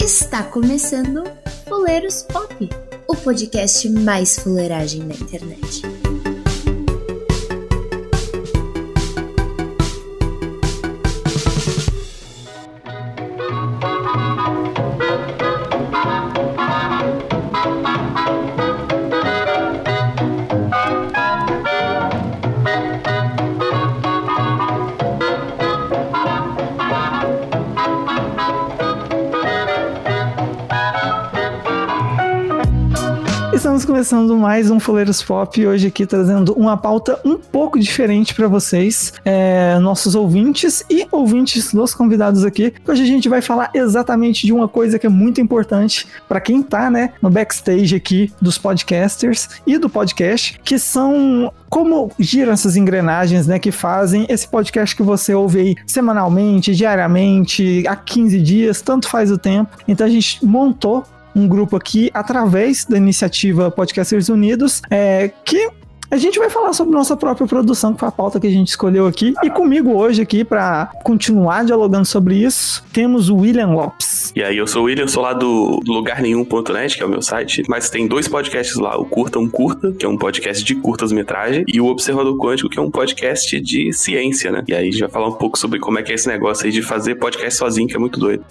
Está começando Fuleiros Pop, o podcast mais fuleiragem da internet. Estamos começando mais um Fuleiros Pop, hoje aqui trazendo uma pauta um pouco diferente para vocês, nossos ouvintes e ouvintes dos convidados aqui. Hoje a gente vai falar exatamente de uma coisa que é muito importante para quem tá, no backstage aqui dos podcasters e do podcast, que são como giram essas engrenagens, que fazem esse podcast que você ouve aí semanalmente, diariamente, há 15 dias, tanto faz o tempo. Então a gente montou um grupo aqui através da iniciativa Podcasters Unidos, que a gente vai falar sobre nossa própria produção, que foi a pauta que a gente escolheu aqui. E comigo hoje aqui, para continuar dialogando sobre isso, temos o William Lopes. E aí, eu sou o William, sou lá do lugarnenhum.net, que é o meu site, mas tem dois podcasts lá, o Curta um Curta, que é um podcast de curtas-metragem, e o Observador Quântico, que é um podcast de ciência, né? E aí a gente vai falar um pouco sobre como é que é esse negócio aí de fazer podcast sozinho, que é muito doido.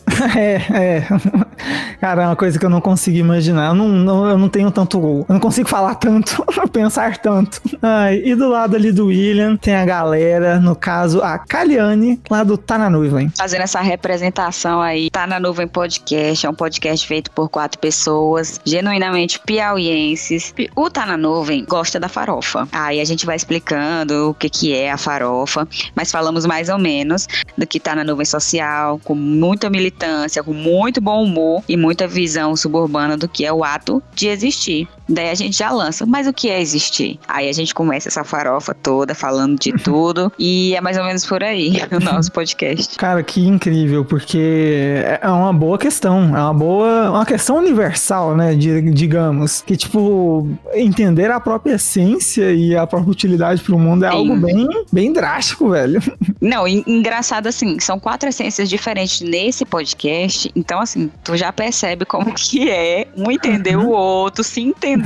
Cara, é uma coisa que eu não consigo imaginar. Eu não tenho tanto... Eu não consigo falar tanto, pensar tanto. E do lado ali do William tem a galera, no caso a Kaliane, lá do Tá Na Nuvem. Fazendo essa representação aí, Tá Na Nuvem Podcast, é um podcast feito por 4 pessoas, genuinamente piauienses. O Tá Na Nuvem gosta da farofa. Aí a gente vai explicando o que é a farofa, mas falamos mais ou menos do que tá na nuvem social, com muita militância, com muito bom humor e muita visão suburbana do que é o ato de existir. Daí a gente já lança, mas o que é existir? Aí a gente começa essa farofa toda falando de tudo e é mais ou menos por aí o nosso podcast. Cara, que incrível, porque é uma boa questão, uma questão universal, digamos, que entender a própria essência e a própria utilidade pro mundo é algo bem drástico, velho. Não, engraçado assim, são 4 essências diferentes nesse podcast, então assim, tu já percebe como que é um entender o outro, se entender.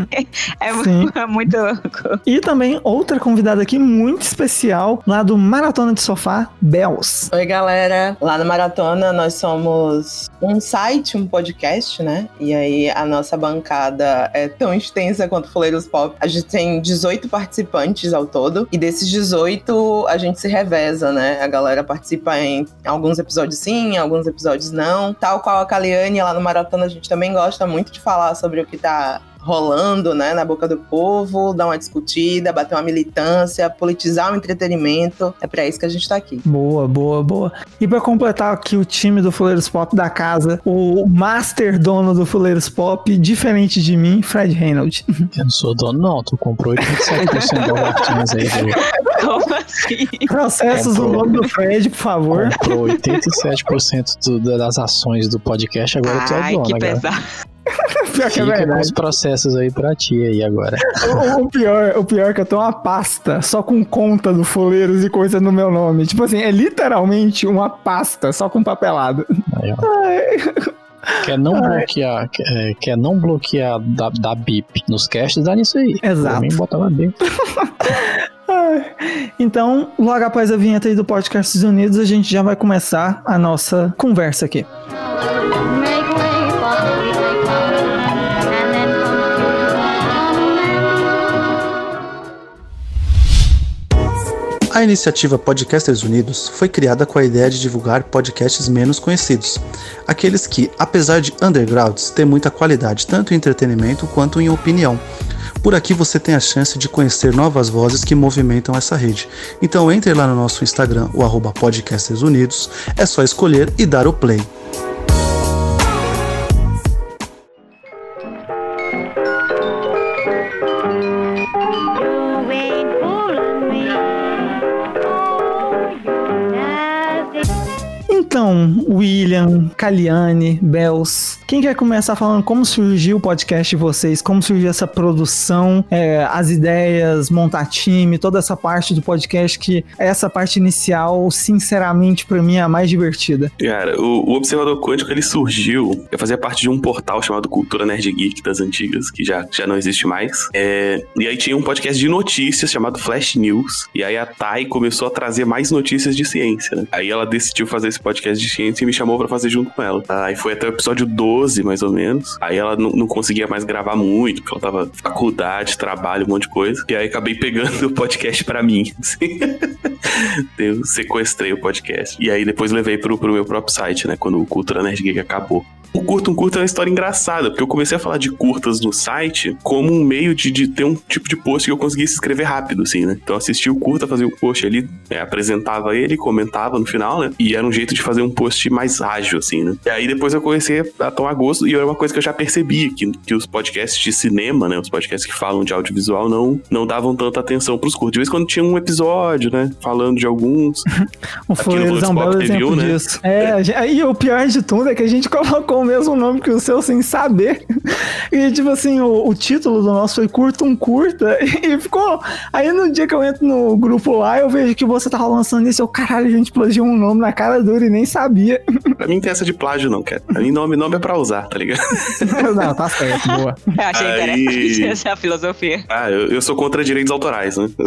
É muito louco. E também outra convidada aqui muito especial, lá do Maratona de Sofá, Bells. Oi, galera. Lá no Maratona nós somos um site, um podcast, E aí a nossa bancada é tão extensa quanto Fuleiros Pop. A gente tem 18 participantes ao todo. E desses 18, a gente se reveza, A galera participa em alguns episódios sim, alguns episódios não. Tal qual a Kaliane, lá no Maratona a gente também gosta muito de falar sobre o que tá rolando, na boca do povo, dar uma discutida, bater uma militância, politizar o entretenimento. É pra isso que a gente tá aqui. Boa. E pra completar aqui o time do Fuleiros Pop da casa, o master dono do Fuleiros Pop, diferente de mim, Fred Reynolds. Eu não sou dono não, tu comprou 87% das ações aí. Como assim? Processos no nome do Fred, por favor. Comprou 87% das ações do podcast, agora tu é dono. Ai, que pesado. Fica uns processos aí pra ti aí agora. O pior é que eu tenho uma pasta só com conta do Fuleiros e coisa no meu nome. É literalmente uma pasta só com papelado. Aí, Quer não bloquear da BIP nos casts, dá nisso aí. Exato. Também bota lá dentro. Então, logo após a vinheta aí do Podcasters Unidos, a gente já vai começar a nossa conversa aqui. A iniciativa Podcasters Unidos foi criada com a ideia de divulgar podcasts menos conhecidos, aqueles que, apesar de undergrounds, têm muita qualidade tanto em entretenimento quanto em opinião. Por aqui você tem a chance de conhecer novas vozes que movimentam essa rede. Então entre lá no nosso Instagram, o @podcastersunidos, é só escolher e dar o play. Então, William, Caliane, Bels. Quem quer começar falando como surgiu o podcast de vocês? Como surgiu essa produção, as ideias, montar time, toda essa parte do podcast, que essa parte inicial, sinceramente, pra mim é a mais divertida. Cara, o Observador Quântico, ele surgiu, eu fazia parte de um portal chamado Cultura Nerd Geek das antigas, que já não existe mais. E aí tinha um podcast de notícias chamado Flash News, e aí a Thay começou a trazer mais notícias de ciência, né? Aí ela decidiu fazer esse podcast de ciência e me chamou pra fazer junto com ela. Aí foi até o episódio 12, mais ou menos. Aí ela não conseguia mais gravar muito, porque ela tava faculdade, trabalho, um monte de coisa. E aí acabei pegando o podcast pra mim, assim. Eu sequestrei o podcast. E aí depois levei pro meu próprio site, né? Quando o Cultura Nerd Geek acabou. O Curta um Curta é uma história engraçada, porque eu comecei a falar de curtas no site como um meio de ter um tipo de post que eu conseguisse escrever rápido, assim, né? Então eu assistia o curta, fazia um post ali, apresentava ele, comentava no final, né? E era um jeito de fazer um post mais ágil, assim, né? E aí depois eu comecei a tomar gosto, e era uma coisa que eu já percebia, que os podcasts de cinema, né? Os podcasts que falam de audiovisual não davam tanta atenção pros curtos. De vez em quando tinha um episódio, né? Falando de alguns. O Fuleiros é um belo exemplo disso. E o pior de tudo é que a gente colocou o mesmo nome que o seu sem saber. E tipo assim, o título do nosso foi Curta um Curta, e ficou... Aí no dia que eu entro no grupo lá, eu vejo que você tava lançando isso, caralho, a gente plagiou um nome na cara dura e nem sabia. Pra mim não tem essa de plágio não, cara. Pra mim nome é pra usar, tá ligado? Não, tá certo, boa. Eu achei interessante essa filosofia. Eu sou contra direitos autorais, né?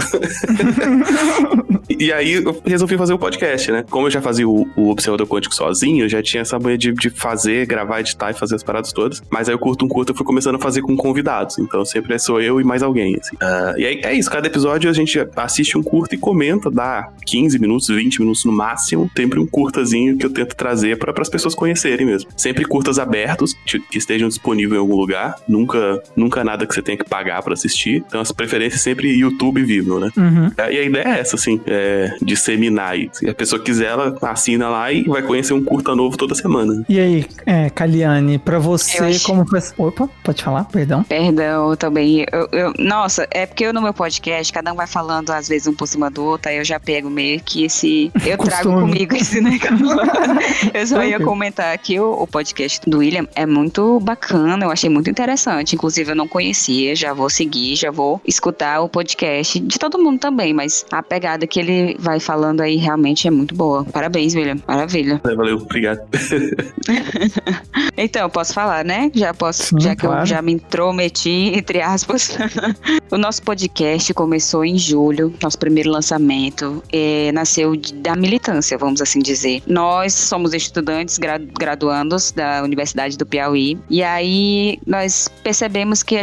E aí eu resolvi fazer o podcast, né? Como eu já fazia o Observador Quântico sozinho, eu já tinha essa manha de fazer, gravar, editar e fazer as paradas todas. Mas aí o Curta um Curta eu fui começando a fazer com convidados. Então sempre sou eu e mais alguém, assim. E aí é isso, cada episódio a gente assiste um curta e comenta, dá 15 minutos, 20 minutos no máximo. Sempre um curtazinho que eu tento trazer para as pessoas conhecerem mesmo. Sempre curtas abertos, que estejam disponíveis em algum lugar. Nunca nada que você tenha que pagar para assistir. Então as preferências sempre YouTube Vimeo, né? Uhum. E a ideia é essa, assim, disseminar. E se a pessoa quiser, ela assina lá e vai conhecer um curta novo toda semana. E aí, Caliane, pra você, como foi... Opa, pode falar? Perdão. Perdão, também. Nossa, é porque no meu podcast, cada um vai falando, às vezes, um por cima do outro, aí eu já pego meio que esse... Eu trago comigo esse negócio. Eu só ia comentar que o podcast do William é muito bacana, eu achei muito interessante. Inclusive, eu não conhecia, já vou seguir, já vou escutar o podcast de todo mundo também, mas a pegada que ele vai falando aí realmente é muito boa. Parabéns, William. Maravilha. Valeu, obrigado. Então, eu posso falar, né? Já posso, sim, já que claro. Eu já me intrometi, entre aspas. O nosso podcast começou em julho, nosso primeiro lançamento nasceu da militância, vamos assim dizer. Nós somos estudantes graduandos da Universidade do Piauí, e aí nós percebemos que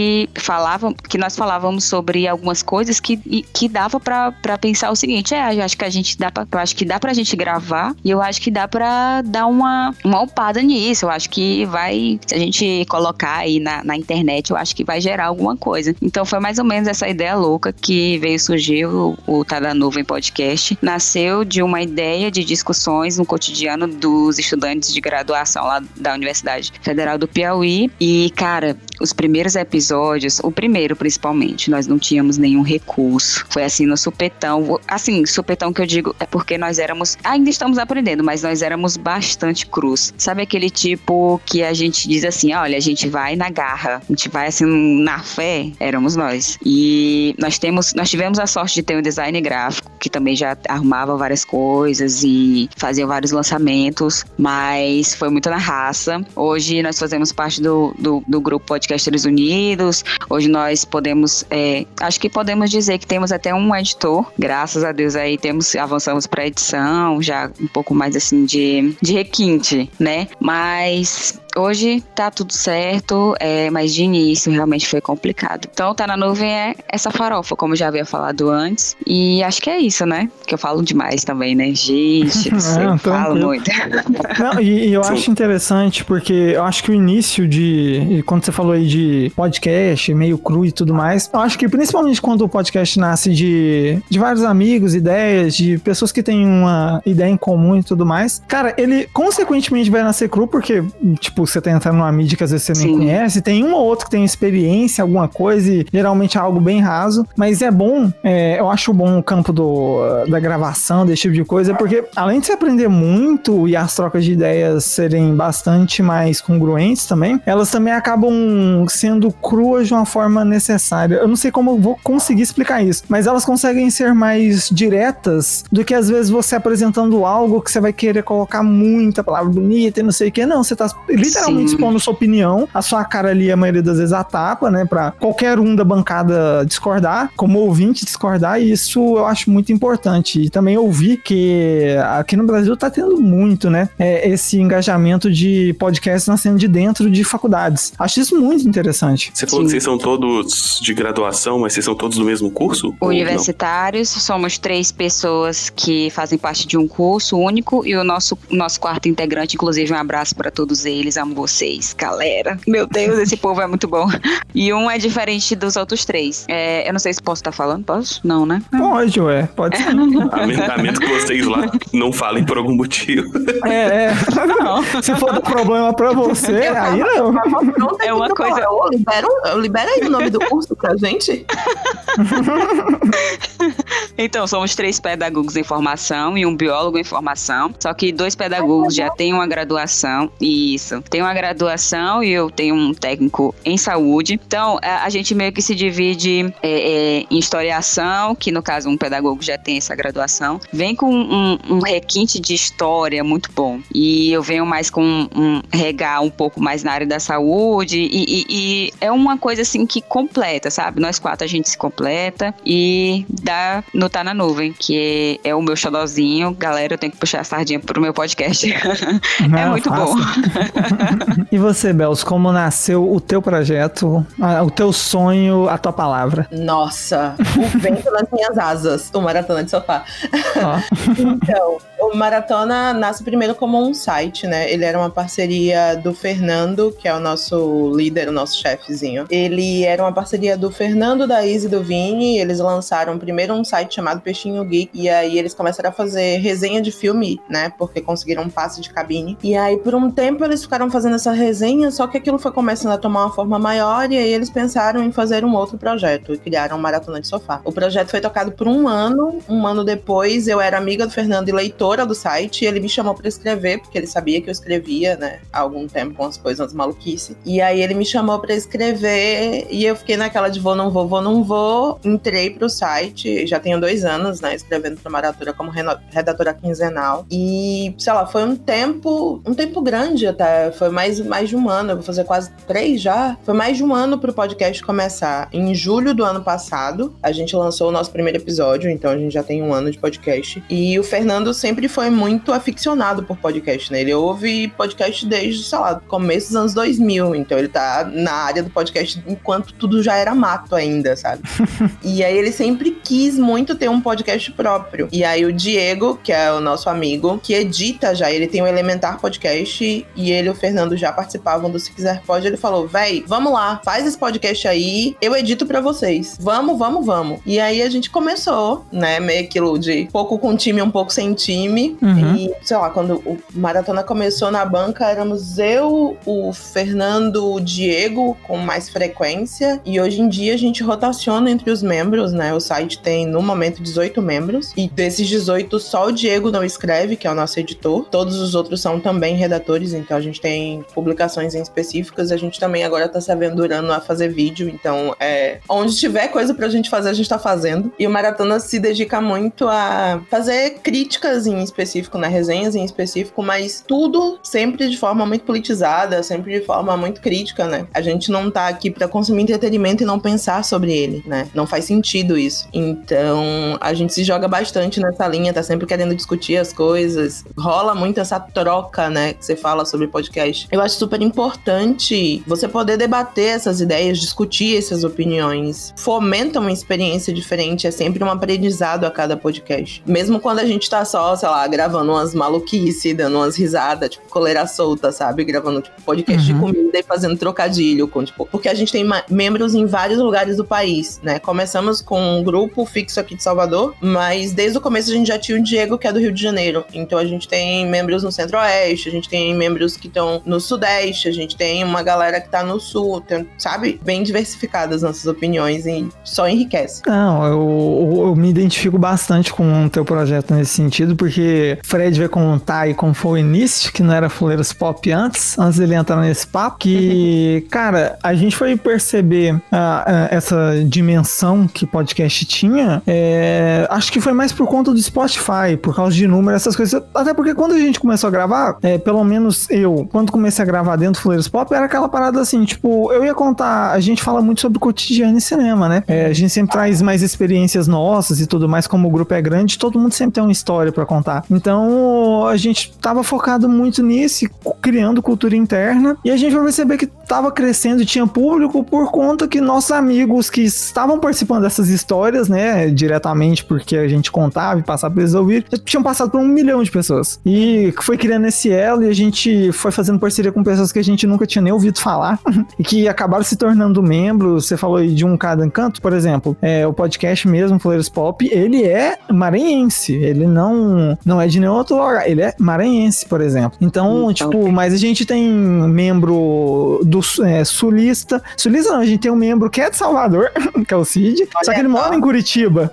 nós falávamos sobre algumas coisas que dava pra pensar o seguinte, eu acho que dá pra gente gravar, e eu acho que dá pra dar uma upada nisso, eu acho que se a gente colocar aí na internet, eu acho que vai gerar alguma coisa. Então foi mais ou menos essa ideia louca que veio surgir o Tá na Nuvem Podcast. Nasceu de uma ideia de discussões no cotidiano dos estudantes de graduação lá da Universidade Federal do Piauí. E, cara, os primeiros episódios, o primeiro principalmente, nós não tínhamos nenhum recurso. Foi assim, no supetão. Assim, supetão que eu digo é porque nós ainda estamos aprendendo, mas nós éramos bastante crus. Sabe aquele tipo que a gente diz assim, olha, a gente vai na garra, a gente vai assim na fé? Éramos nós. E nós tivemos a sorte de ter um design gráfico, que também já arrumava várias coisas e fazia vários lançamentos, mas foi muito na raça. Hoje nós fazemos parte do grupo Podcasters Unidos. Hoje nós acho que podemos dizer que temos até um editor, graças a Deus aí avançamos para edição, já um pouco mais assim de requinte, né? Mas hoje tá tudo certo, mas de início realmente foi complicado. Então, Tá na Nuvem é essa farofa, como já havia falado antes. E acho que é isso, né? Que eu falo demais também, né? Gente, eu falo muito. Não, e eu acho interessante, porque eu acho que o início quando você falou aí de podcast, meio cru e tudo mais, eu acho que principalmente quando o podcast nasce de vários amigos, ideias, de pessoas que têm uma ideia em comum e tudo mais, cara, ele consequentemente vai nascer cru, porque, tipo, você tá entrando numa mídia que às vezes você nem Sim. conhece. Tem um ou outro que tem experiência, alguma coisa, e geralmente é algo bem raso. Mas é bom, eu acho bom o campo da gravação, desse tipo de coisa, porque além de você aprender muito e as trocas de ideias serem bastante mais congruentes também, elas também acabam sendo cruas de uma forma necessária. Eu não sei como eu vou conseguir explicar isso, mas elas conseguem ser mais diretas do que às vezes você apresentando algo que você vai querer colocar muita palavra bonita e não sei o que. Não, você tá literalmente Sim. expondo sua opinião, a sua cara ali a maioria das vezes a tapa, né, pra qualquer um da bancada discordar, como ouvinte discordar, e isso eu acho muito importante. E também ouvi que aqui no Brasil tá tendo muito, né, esse engajamento de podcasts nascendo de dentro de faculdades. Acho isso muito interessante. Você falou que vocês são todos de graduação, mas vocês são todos do mesmo curso? Ou Universitários, somos 3 pessoas que fazem parte de um curso único e o nosso quarto integrante, inclusive um abraço pra todos eles, amo vocês, galera. Meu Deus, esse povo é muito bom. E um é diferente dos outros 3. Eu não sei se posso estar falando, posso? Não, né? Pode, pode ser. A menos que vocês lá não falem por algum motivo. Não. Se for dar problema pra você, aí não. É uma coisa... Libera aí o nome do curso pra gente. Então, somos 3 pedagogos em formação e um biólogo em formação. Só que 2 pedagogos já têm uma graduação. Isso. Tem uma graduação e eu tenho um técnico em saúde. Então, a gente meio que se divide em historiação, que no caso um pedagogo já tem essa graduação. Vem com um requinte de história muito bom. E eu venho mais com regar um pouco mais na área da saúde. E é uma coisa assim que completa, sabe? Nós 4 a gente se completa e dá no Tá na Nuvem, que é o meu xodózinho. Galera, eu tenho que puxar a sardinha pro meu podcast. É muito bom. E você, Bels, como nasceu o teu projeto, o teu sonho, a tua palavra? Nossa, o vento nas minhas asas, o Maratona de Sofá. Então, o Maratona nasce primeiro como um site, né? Ele era uma parceria do Fernando, que é o nosso líder, o nosso chefezinho. Ele era uma parceria do Fernando, da Izzy e do Vini. Eles lançaram primeiro um site chamado Peixinho Geek, e aí eles começaram a fazer resenha de filme, né? Porque conseguiram um passe de cabine. E aí, por um tempo, eles ficaram fazendo essa resenha, só que aquilo foi começando a tomar uma forma maior, e aí eles pensaram em fazer um outro projeto, e criaram o Maratona de Sofá. O projeto foi tocado por um ano depois, eu era amiga do Fernando e leitora do site, e ele me chamou pra escrever, porque ele sabia que eu escrevia, né, há algum tempo, umas coisas, umas maluquices. E aí ele me chamou pra escrever, e eu fiquei naquela de vou, não vou, entrei pro site, já tenho 2 anos, né, escrevendo pro Maratona como redatora quinzenal, e, sei lá, foi um tempo grande até, foi mais de um ano, eu vou fazer quase 3 já, foi mais de um ano pro podcast começar. Em julho do ano passado, a gente lançou o nosso primeiro episódio, então a gente já tem 1 ano de podcast, e o Fernando sempre foi muito aficionado por podcast, né, ele ouve podcast desde, sei lá, começo dos anos 2000, então ele tá na área do podcast enquanto tudo já era mato ainda, sabe? E aí ele sempre quis muito ter um podcast próprio, e aí o Diego, que é o nosso amigo, que edita já, ele tem o Elementar Podcast, e ele e o Fernando já participavam do Se Quiser Pode, ele falou, véi, vamos lá, faz esse podcast aí, eu edito pra vocês, vamos. E aí a gente começou, né, meio aquilo de pouco com time, um pouco sem time, e sei lá, quando o Maratona começou na banca, éramos eu, o Fernando, o Diego, com mais frequência, e hoje em dia a gente rotaciona entre os membros, né, o site tem no momento 18 membros, e desses 18 só o Diego não escreve, que é o nosso editor, todos os outros são também redatores, então a gente tem publicações em específicas, a gente também agora tá se aventurando a fazer vídeo, então onde tiver coisa pra gente fazer, a gente tá fazendo, e o Maratona se dedica muito a fazer críticas em específico, né, resenhas em específico, mas tudo sempre de forma muito politizada, sempre de forma muito crítica, né, a gente não tá aqui pra consumir entretenimento e não pensar sobre ele, né, não faz sentido isso, então a gente se joga bastante nessa linha, tá sempre querendo discutir as coisas, rola muito essa troca, né, que você fala sobre podcast. Eu acho super importante você poder debater essas ideias, discutir essas opiniões, fomenta uma experiência diferente, é sempre um aprendizado a cada podcast. Mesmo quando a gente tá só, sei lá, gravando umas maluquices, dando umas risadas, tipo, coleira solta, sabe? Gravando, tipo, podcast de comida e fazendo trocadilho com, tipo, porque a gente tem membros em vários lugares do país, né? Começamos com um grupo fixo aqui de Salvador, mas desde o começo a gente já tinha o Diego, que é do Rio de Janeiro. Então a gente tem membros no Centro-Oeste, a gente tem membros que estão no Sudeste, a gente tem uma galera que tá no Sul, sabe? Bem diversificadas nossas opiniões e só enriquece. Não, eu me identifico bastante com o teu projeto nesse sentido, porque Fred vai contar aí como foi o início, que não era Fuleiros Pop antes dele entrar nesse papo, que, cara, a gente foi perceber essa dimensão que o podcast tinha, acho que foi mais por conta do Spotify, por causa de número, essas coisas. Até porque quando a gente começou a gravar, pelo menos eu, quando comecei a gravar dentro do Fuleiros Pop, era aquela parada assim, tipo, eu ia contar, a gente fala muito sobre cotidiano e cinema, né? A gente sempre traz mais experiências nossas e tudo mais, como o grupo é grande, todo mundo sempre tem uma história pra contar. Então, a gente tava focado muito nisso, criando cultura interna, e a gente vai perceber que tava crescendo e tinha público por conta que nossos amigos que estavam participando dessas histórias, né, diretamente porque a gente contava e passava pra eles ouvir, já tinham passado por 1 milhão de pessoas. E foi criando esse elo e a gente foi fazendo parceria com pessoas que a gente nunca tinha nem ouvido falar e que acabaram se tornando membros. Você falou aí de um cada encanto, por exemplo, o podcast mesmo, Fuleiros Pop, ele é maranhense, ele não é de nenhum outro lugar, ele é maranhense, por exemplo. Então, tipo, mas a gente tem membro do sulista não, a gente tem um membro que é de Salvador, que é o Cid, só que ele mora em Curitiba,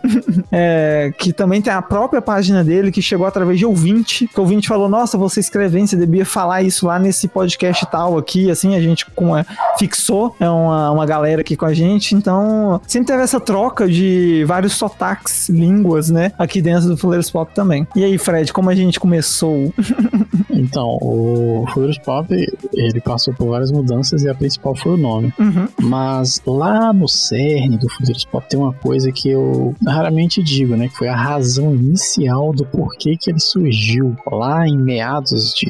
que também tem a própria página dele, que chegou através de ouvinte, que o ouvinte falou, nossa, você escrevendo, você devia falar isso lá nesse podcast tal aqui, assim, a gente fixou uma galera aqui com a gente, então sempre teve essa troca de vários sotaques, línguas, né, aqui dentro do Fuleiros Pop também. E aí, Fred, como a gente começou? Então, o Fuleiros Pop, ele passou por várias mudanças e a principal foi o nome. Mas lá no cerne do Fuleiros Pop tem uma coisa que eu raramente digo, né, que foi a razão inicial do porquê que ele surgiu. Lá em meados de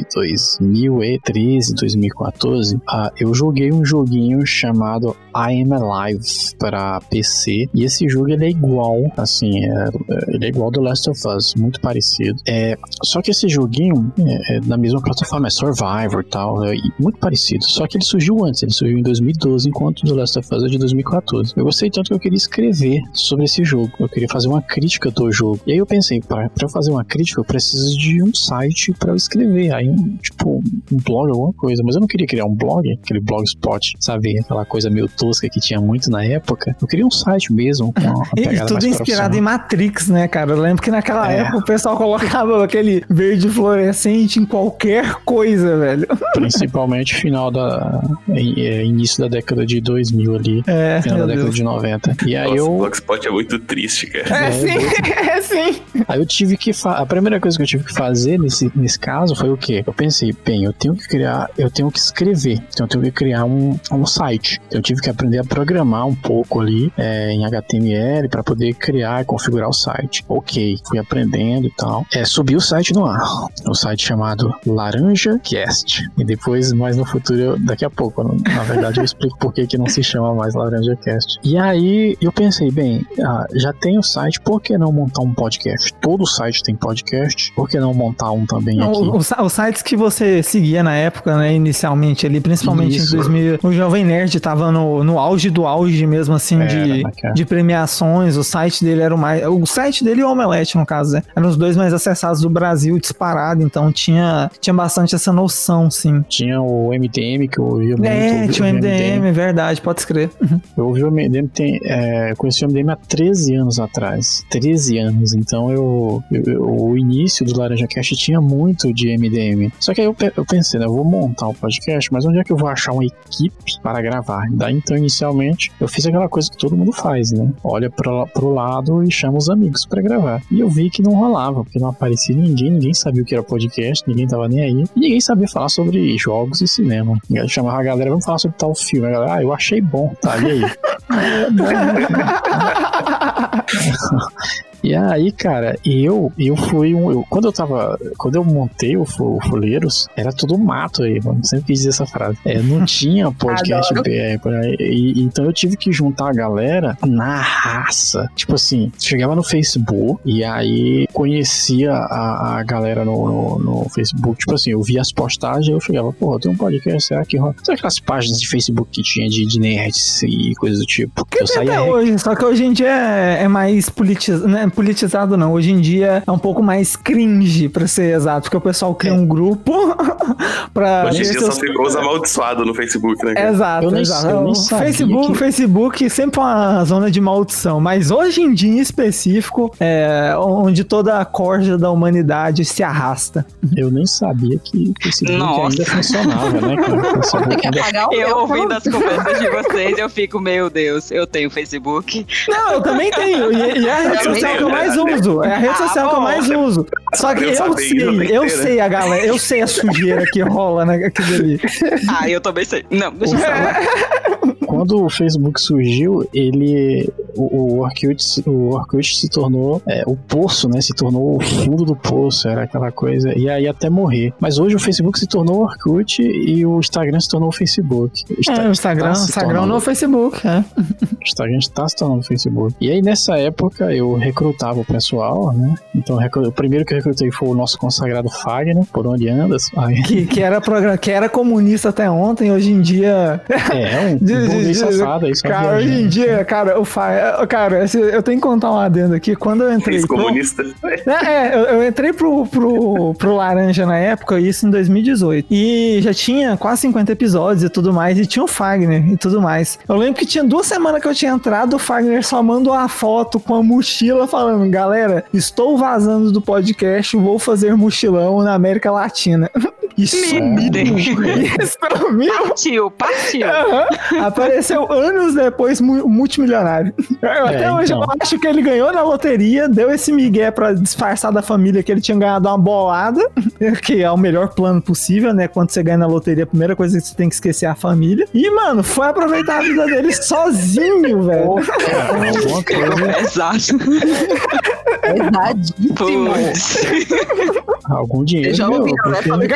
2013, 2014, eu joguei um joguinho chamado I Am Alive para PC, e esse jogo ele é igual, assim, ele é igual do Last of Us, muito parecido. Só que esse joguinho na mesma plataforma, é Survivor e tal, muito parecido, só que ele surgiu antes, ele surgiu em 2012, enquanto o The Last of Us é de 2014. Eu gostei tanto que eu queria escrever sobre esse jogo, eu queria fazer uma crítica do jogo, e aí eu pensei, pra eu fazer uma crítica eu preciso de um site pra eu escrever, aí um blog, alguma coisa, mas eu não queria criar um blog, aquele blogspot, sabe, aquela coisa meio tosca que tinha muito na época. Eu queria um site mesmo, com uma pegada tudo inspirado em Matrix, né, cara? Eu lembro que naquela época o pessoal colocava aquele verde fluorescente em qualquer coisa, velho. Principalmente final início da década de 2000 ali, final da década de 90. E aí o Blogspot é muito triste, cara. Sim. Aí eu tive que a primeira coisa que eu tive que fazer nesse caso foi o quê? Eu pensei, eu tenho que escrever, então eu tenho que criar um site. Eu tive que aprender a programar um pouco ali em HTML para poder criar e configurar o site. Ok, fui aprendendo e tal. Subi o site no ar. Um site chamado Laranja Cast. E depois, mais no futuro, daqui a pouco, na verdade, eu explico por que não se chama mais Laranja Cast. E aí eu pensei, já tem o site, por que não montar um podcast? Todo site tem podcast, por que não montar um também aqui? Os sites que você seguia na época, né, inicialmente ali, principalmente em 2000, o Jovem Nerd tava no auge do auge mesmo, assim, de premiações. O site dele era o site dele e o Omelete, no caso, né? Eram os dois mais acessados do Brasil, disparado, então tinha bastante essa noção, sim. Tinha o MDM, que eu ouvia muito. Tinha o MDM, verdade, pode escrever. Eu ouvi o MDM, conheci o MDM há 13 anos atrás. 13 anos, então o início do Laranja Cast tinha muito de MDM. Só que aí eu pensei, né, eu vou montar um podcast, mas onde é que eu vou achar uma equipe para gravar? Daí, então, inicialmente, eu fiz aquela coisa que todo mundo faz, né? Olha pro lado e chama os amigos para gravar. E eu vi que não rolava, porque não aparecia ninguém sabia o que era podcast, ninguém tava nem aí, e ninguém sabia falar sobre jogos e cinema. Eu chamava a galera, vamos falar sobre tal filme. A galera, eu achei bom, tá, e aí? E aí, cara, eu fui quando eu montei o Fuleiros, era tudo mato aí, mano. Sempre quis dizer essa frase. Não tinha podcast então eu tive que juntar a galera na raça. Tipo assim, chegava no Facebook e aí conhecia a galera no Facebook. Tipo assim, eu via as postagens e eu chegava, porra, tem um podcast, será que rola? Sabe aquelas páginas de Facebook que tinha de nerds e coisas do tipo? Que eu saía hoje, só que hoje em dia é mais politizado não. Hoje em dia é um pouco mais cringe, pra ser exato, porque o pessoal cria um grupo pra... Hoje em dia só ficou os amaldiçoados no Facebook, né? Exato. Eu nem Facebook sempre é uma zona de maldição, mas hoje em dia em específico é onde toda a corja da humanidade se arrasta. Eu nem sabia que o Facebook ainda funcionava, né, cara? Eu ouvindo as conversas de vocês, eu fico, meu Deus, eu tenho Facebook. Não, eu também tenho, e é a rede social que eu mais uso. É a rede social que eu mais uso. Só que eu sei a galera, eu sei a sujeira que rola naquilo ali. Eu também sei. Não, deixa eu falar. Quando o Facebook surgiu, o Orkut se tornou o poço, né? Se tornou o fundo do poço, era aquela coisa, e aí até morrer. Mas hoje o Facebook se tornou o Orkut e o Instagram se tornou o Facebook. O Instagram não é o Facebook, O Instagram está se tornando o Facebook. E aí nessa época eu recrutava o pessoal, né? Então o primeiro que eu recrutei foi o nosso consagrado Fagner, por onde andas? Que era comunista até ontem, hoje em dia... Safado, isso cara, hoje em dia, cara, eu tenho que contar um adendo aqui. Quando eu entrei... Ex-comunista. Eu entrei pro Laranja na época, isso em 2018. E já tinha quase 50 episódios e tudo mais, e tinha o Fagner e tudo mais. Eu lembro que tinha 2 semanas que eu tinha entrado, o Fagner só mandou uma foto com a mochila falando, galera, estou vazando do podcast, vou fazer mochilão na América Latina. Isso Partiu. Apareceu anos depois multimilionário. Até hoje eu acho que ele ganhou na loteria, deu esse migué pra disfarçar da família que ele tinha ganhado uma bolada, que é o melhor plano possível, né? Quando você ganha na loteria, a primeira coisa que você tem que esquecer é a família. E, mano, foi aproveitar a vida dele sozinho, velho. Exato. Verdadíssimo. Algum dinheiro. Já ouviram, né?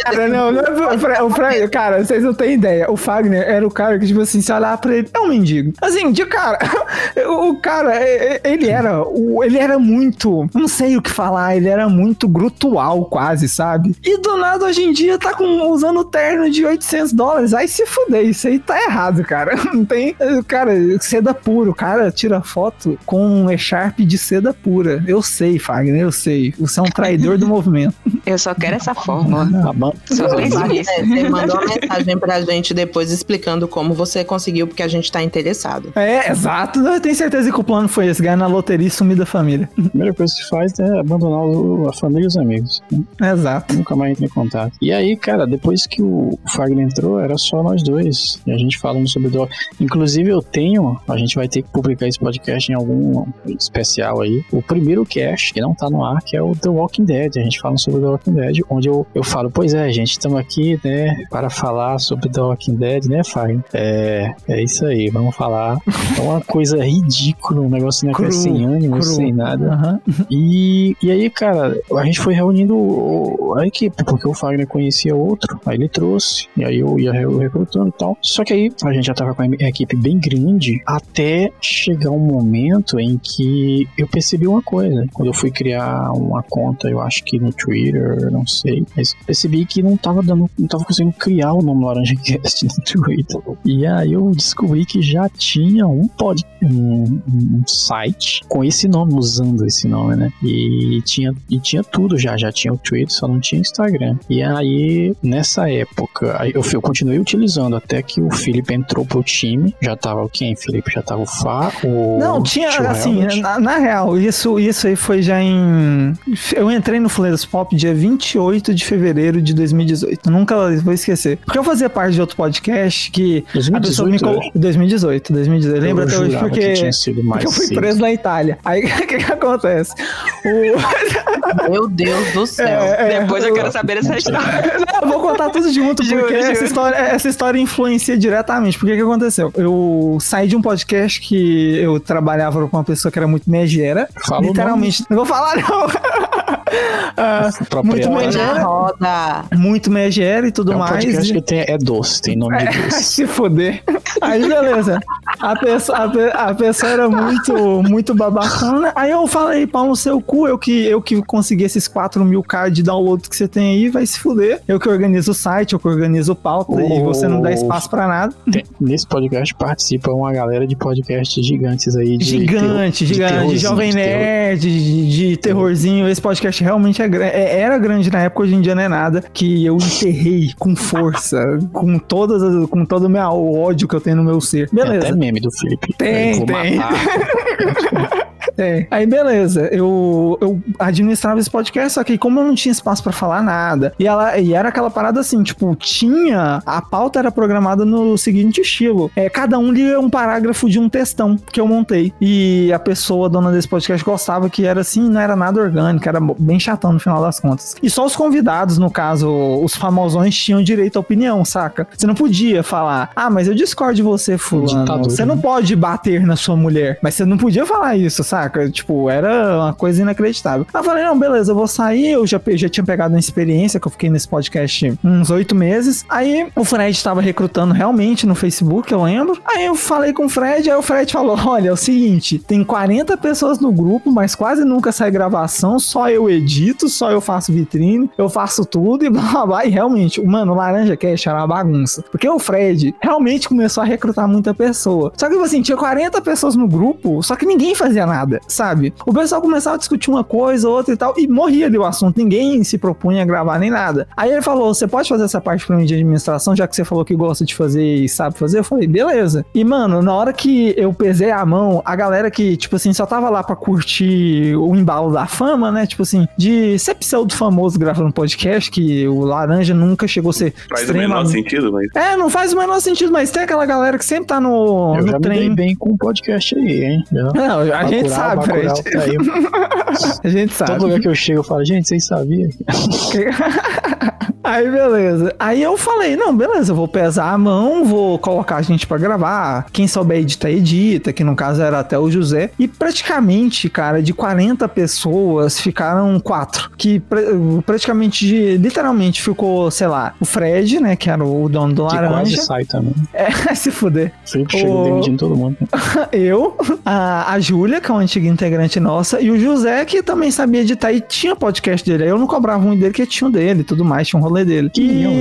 Cara, vocês não têm ideia. O Fagner era o cara que, tipo assim, se olhar pra ele, é um mendigo. Assim, de cara, o cara, ele era muito, não sei o que falar, ele era muito grutual quase, sabe? E do nada, hoje em dia, tá usando terno de $800. Aí se fuder, isso aí tá errado, cara. Não tem, cara, seda pura. O cara tira foto com um echarp de seda pura. Eu sei, Fagner, eu sei. Você é um traidor do movimento. Eu só quero essa fórmula. Você mandou uma mensagem pra gente depois explicando como você conseguiu, porque a gente tá interessado. Exato. Eu tenho certeza que o plano foi esse, ganhar na loteria e sumir da família. A primeira coisa que faz é abandonar a família e os amigos. Né? Exato. Nunca mais entra em contato. E aí, cara, depois que o Fagner entrou, era só nós dois. E a gente falando sobre inclusive a gente vai ter que publicar esse podcast em algum especial aí. O primeiro cast, que não tá no ar, que é o The Walking Dead. A gente fala sobre The Walking Dead, onde eu falo, pois é, gente, estamos aqui, né, para falar sobre The Walking Dead, né, Fagner? É isso aí, vamos falar. É uma coisa ridícula, um negócio, né, sem ânimo, sem nada. E aí, cara, a gente foi reunindo a equipe, porque o Fagner conhecia outro, aí ele trouxe, e aí eu ia recrutando e tal. Só que aí a gente já tava com a equipe bem grande, até chegar um momento em que eu percebi uma coisa. Quando eu fui criar uma conta, eu acho que no Twitter, não sei, mas percebi que não tava conseguindo criar o nome LaranjaCast no Twitter. E aí eu descobri que já tinha um site com esse nome, usando esse nome, né? E tinha tudo já tinha o Twitter, só não tinha Instagram. E aí, nessa época, eu continuei utilizando até que o Felipe entrou pro time. Já tava quem, Felipe? Já tava o Fá, Não, tinha, assim, na real, isso aí foi já em... Eu entrei no Fuleiros Pop dia 28 de fevereiro de 2018. Nunca vou esquecer. Porque eu fazia parte de outro podcast que 2018, a pessoa me colocou... 2018. Lembra até hoje porque eu fui preso na Itália. Aí, o que acontece? Meu Deus do céu. Depois eu quero saber essa história. Não, eu vou contar tudo junto, porque essa história influencia diretamente. Porque que aconteceu? Eu saí de um podcast que eu trabalhava com uma pessoa que era muito megera. Fala literalmente. Não vou falar, não. Muito megera e tudo mais. O podcast que tem é doce, tem nome de doce. Se foder. Aí, beleza. A pessoa era muito babacana. Aí eu falei, pau no seu cu, eu que consegui esses 4.000k de downloads que você tem aí, vai se fuder. Eu que organizo o site, eu que organizo o pauta e você não dá espaço pra nada. Nesse podcast participa uma galera de podcasts gigantes aí. Gigante, de Jovem Nerd, de terrorzinho. Esse podcast realmente era grande na época, hoje em dia não é nada. Que eu enterrei com força, com todo o meu ódio que eu tenho no meu ser. Beleza. Tem até meme do Felipe. Tem. Aí beleza, eu administrava esse podcast, só que como eu não tinha espaço pra falar nada, e era aquela parada assim, tipo, a pauta era programada no seguinte estilo, cada um lia um parágrafo de um textão que eu montei, e a pessoa, dona desse podcast, gostava que era assim, não era nada orgânico, era bem chatão no final das contas, e só os convidados, no caso, os famosões, tinham direito à opinião, saca? Você não podia falar, mas eu discordo de você, fulano, você não pode bater na sua mulher, mas você não podia falar isso, saca? Tipo, era uma coisa inacreditável. Aí eu falei, não, beleza, eu vou sair, eu já tinha pegado uma experiência, que eu fiquei nesse podcast uns 8 meses, aí o Fred tava recrutando realmente no Facebook, eu lembro, aí eu falei com o Fred, aí o Fred falou, olha, é o seguinte, tem 40 pessoas no grupo, mas quase nunca sai gravação, só eu edito, só eu faço vitrine, eu faço tudo e blá blá blá, e realmente, mano, o Laranja Cast era uma bagunça, porque o Fred realmente começou a recrutar muita pessoa, só que assim, tinha 40 pessoas no grupo, só que ninguém fazia nada, sabe? O pessoal começava a discutir uma coisa, outra e tal, e morria ali o assunto, ninguém se propunha a gravar nem nada. Aí ele falou, você pode fazer essa parte pra mim de administração, já que você falou que gosta de fazer e sabe fazer? Eu falei, beleza. E mano, na hora que eu pesei a mão, a galera que, tipo assim, só tava lá pra curtir o embalo da fama, né? Tipo assim, de ser pseudo famoso gravando podcast, que o Laranja nunca chegou a ser faz o menor sentido, mas... não faz o menor sentido, mas tem aquela galera que sempre tá no já trem. Me dei bem com o podcast aí, hein? Não, a gente sabe, Fred. A gente sabe. Todo lugar que eu chego, eu falo, gente, vocês sabiam? Aí, beleza. Aí eu falei, não, beleza, eu vou pesar a mão, vou colocar a gente pra gravar. Quem souber editar, edita, que no caso era até o José. E praticamente, cara, de 40 pessoas, ficaram 4. Que praticamente, literalmente, ficou, sei lá, o Fred, né, que era o dono do Laranja. Que quase sai também. Se fuder. Sempre chega dividindo todo mundo. Eu, a Júlia, que é uma antiga integrante nossa, e o José, que também sabia editar e tinha podcast dele. Aí eu não cobrava muito dele, porque tinha um dele e tudo mais, tinha um rolê dele.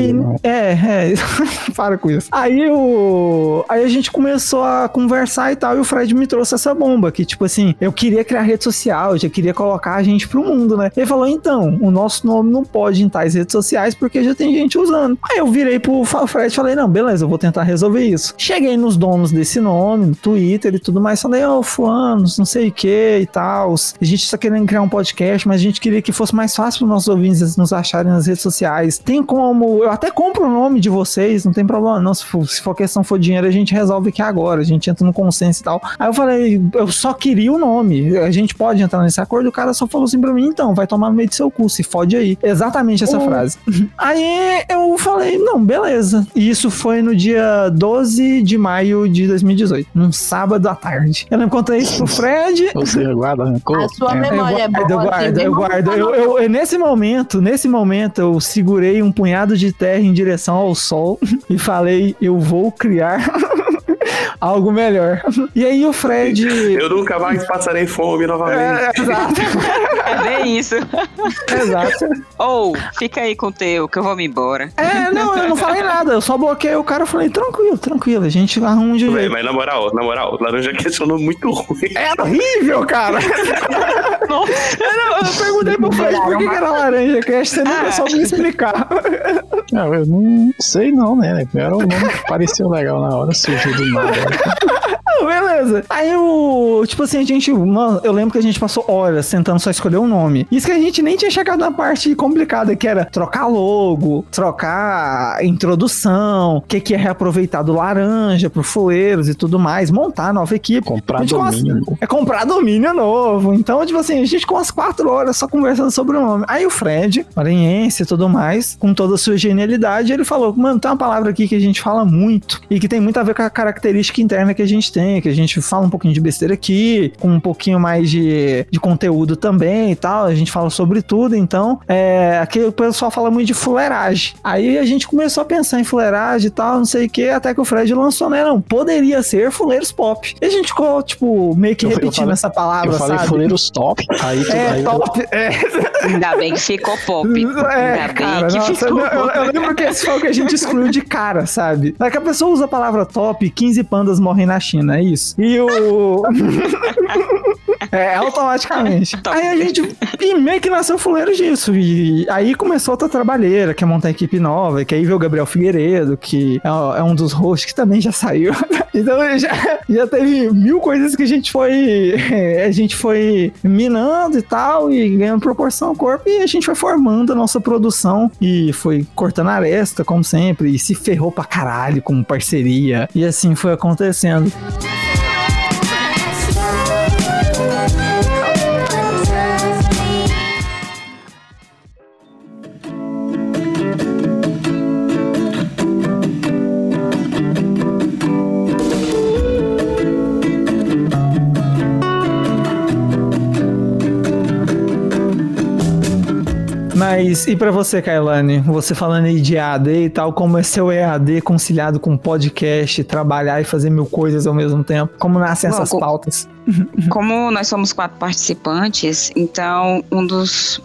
Para com isso. Aí a gente começou a conversar e tal, e o Fred me trouxe essa bomba, que tipo assim, eu queria criar rede social, eu já queria colocar a gente pro mundo, né? Ele falou, então, o nosso nome não pode em tais redes sociais, porque já tem gente usando. Aí eu virei pro Fred e falei, não, beleza, eu vou tentar resolver isso. Cheguei nos donos desse nome, no Twitter e tudo mais, falei, fulanos, não sei o que e tal, a gente tá querendo criar um podcast, mas a gente queria que fosse mais fácil para nossos ouvintes nos acharem nas redes sociais. Tem como, eu até compro o nome de vocês, não tem problema não, se for questão for dinheiro, a gente resolve aqui agora, a gente entra no consenso e tal. Aí eu falei, eu só queria o nome, a gente pode entrar nesse acordo, o cara só falou assim pra mim, então, vai tomar no meio do seu cu, se fode aí. Exatamente essa frase. Aí eu falei, não, beleza. E isso foi no dia 12 de maio de 2018, num sábado à tarde. Eu não contei isso pro Fred. Você guarda rancor? A sua memória é boa. Eu guardo. Nesse momento, eu segurei um punhado de terra em direção ao sol e falei, eu vou criar algo melhor. E aí o Fred... Eu nunca mais passarei fome novamente. Exato. É bem isso. Exato. Fica aí com o teu, que eu vou me embora. Não, eu não falei nada, eu só bloqueei o cara e falei, tranquilo, a gente arruma um jeito. Mas na moral, Laranja questionou muito ruim. É horrível, cara. Nossa. Eu perguntei pro Fred por que era Laranja Cast, você nunca soube me explicar. Não, eu não sei não, né? Era o nome que pareceu legal na hora, surgiu do nada. Beleza. Aí tipo assim, mano, eu lembro que a gente passou horas tentando só escolher um nome. Isso que a gente nem tinha chegado na parte complicada, que era trocar logo, trocar introdução, o que é reaproveitar do laranja pro Fuleiros e tudo mais, montar nova equipe. Comprar domínio novo. Comprar domínio novo. Então, tipo assim, a gente com umas 4 horas só conversando sobre o nome. Aí o Fred, maranhense e tudo mais, com toda a sua genialidade, ele falou, mano, tem uma palavra aqui que a gente fala muito e que tem muito a ver com a característica interna que a gente tem, que a gente fala um pouquinho de besteira aqui, com um pouquinho mais de conteúdo também e tal, a gente fala sobre tudo, então, aqui o pessoal fala muito de fuleiragem. Aí a gente começou a pensar em fuleiragem e tal, não sei o que, até que o Fred lançou, né, não, poderia ser Fuleiros Pop. E a gente ficou, tipo, meio que repetindo essa palavra, sabe? Eu falei Fuleiros Top, aí top, Ainda bem que ficou pop. Eu lembro que esse foi o que a gente excluiu de cara, sabe? É que a pessoa usa a palavra top, 15 pandas morrem na China, é isso. E automaticamente. Aí a gente meio que nasceu Fuleiros disso. E aí começou outra trabalheira, que é montar equipe nova, que aí veio o Gabriel Figueiredo, que é um dos hosts que também já saiu. Então já teve 1000 coisas que a gente foi minando e tal, e ganhando proporção ao corpo, e a gente foi formando a nossa produção e foi cortando a aresta, como sempre, e se ferrou pra caralho com parceria, e assim foi acontecendo. Mas e pra você, Kailane? Você falando aí de EAD e tal, como é seu EAD conciliado com podcast, trabalhar e fazer 1000 coisas ao mesmo tempo? Como nascem essas pautas? Como nós somos 4 participantes, então um dos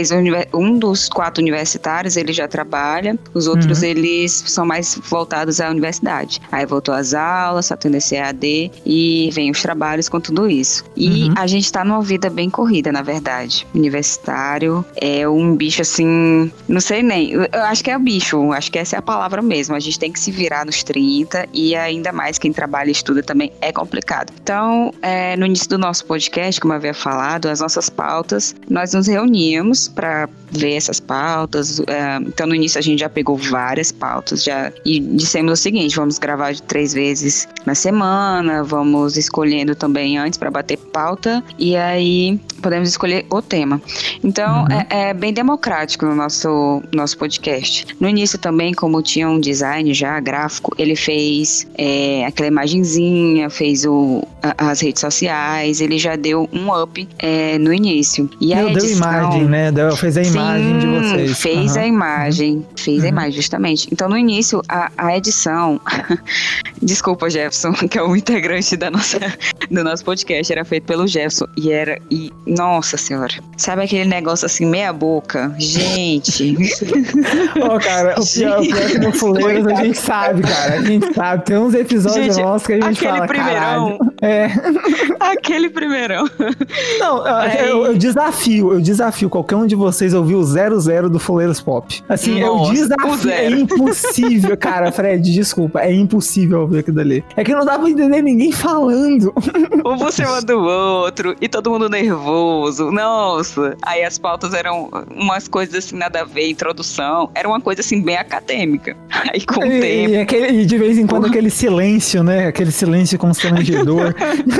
4 universitários, ele já trabalha, os outros, eles são mais voltados à universidade. Aí voltou às aulas, só tendo esse EAD, e vem os trabalhos com tudo isso. E a gente tá numa vida bem corrida, na verdade. Universitário é um bicho assim, não sei nem, eu acho que é bicho, acho que essa é a palavra mesmo. A gente tem que se virar nos 30, e ainda mais quem trabalha e estuda também é complicado. Então, no início do nosso podcast, como eu havia falado, as nossas pautas, nós nos reuníamos para ver essas pautas. Então, no início, a gente já pegou várias pautas e dissemos o seguinte: vamos gravar de 3 vezes na semana, vamos escolhendo também antes para bater pauta, e aí podemos escolher o tema. Então, é bem democrático no nosso podcast. No início também, como tinha um design já gráfico, ele fez aquela imagenzinha, fez as redes sociais, ele já deu um up no início. E a edição, deu imagem, né? Fez a imagem de vocês. Fez a imagem, justamente. Então, no início, a edição, desculpa, Jefferson, que é o integrante do nosso podcast, era feito pelo Jefferson, e nossa senhora, sabe aquele negócio assim, meia boca? Gente. Cara, o pior que no Fuleiros a gente sabe, cara. A gente sabe. Tem uns episódios nossos que a gente fala, primeirão, aquele primeirão. Não, eu desafio qualquer um de vocês ouvir o 00 do Fuleiros Pop. Assim, eu desafio. É impossível, cara, Fred, desculpa. É impossível ouvir aquilo dali. É que não dá pra entender ninguém falando. Um por cima do outro, e todo mundo nervoso. Nossa. Aí as pautas eram umas coisas assim, nada a ver, introdução. Era uma coisa assim, bem acadêmica. Aí com o tempo. E de vez em quando aquele silêncio, né? Aquele silêncio constrangedor.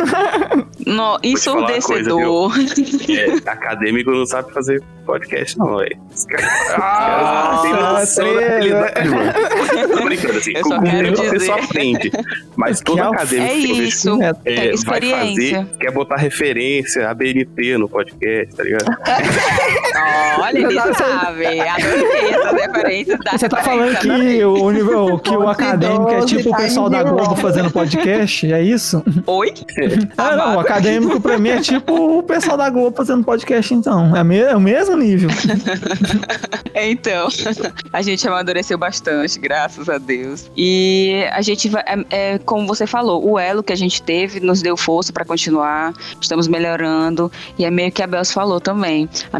Ensurdecedor. Acadêmico não sabe fazer podcast, não, velho. Os caras têm noção da realidade, mano. Tô brincando, assim, com o tempo a pessoa aprende. Mas todo acadêmico vai fazer, quer botar referência, ABNT no podcast, tá ligado? Olha, ele sabe. Adorei essas referências. Você tá falando que o acadêmico é tipo o pessoal da Globo fazendo podcast, é isso? Oi? Não, o acadêmico pra mim é tipo o pessoal da Globo fazendo podcast, então. É o mesmo nível. Então, a gente amadureceu bastante, graças a Deus. E a gente vai, como você falou, o elo que a gente teve nos deu força pra continuar. Estamos melhorando. E é meio que a Bels falou também. A militância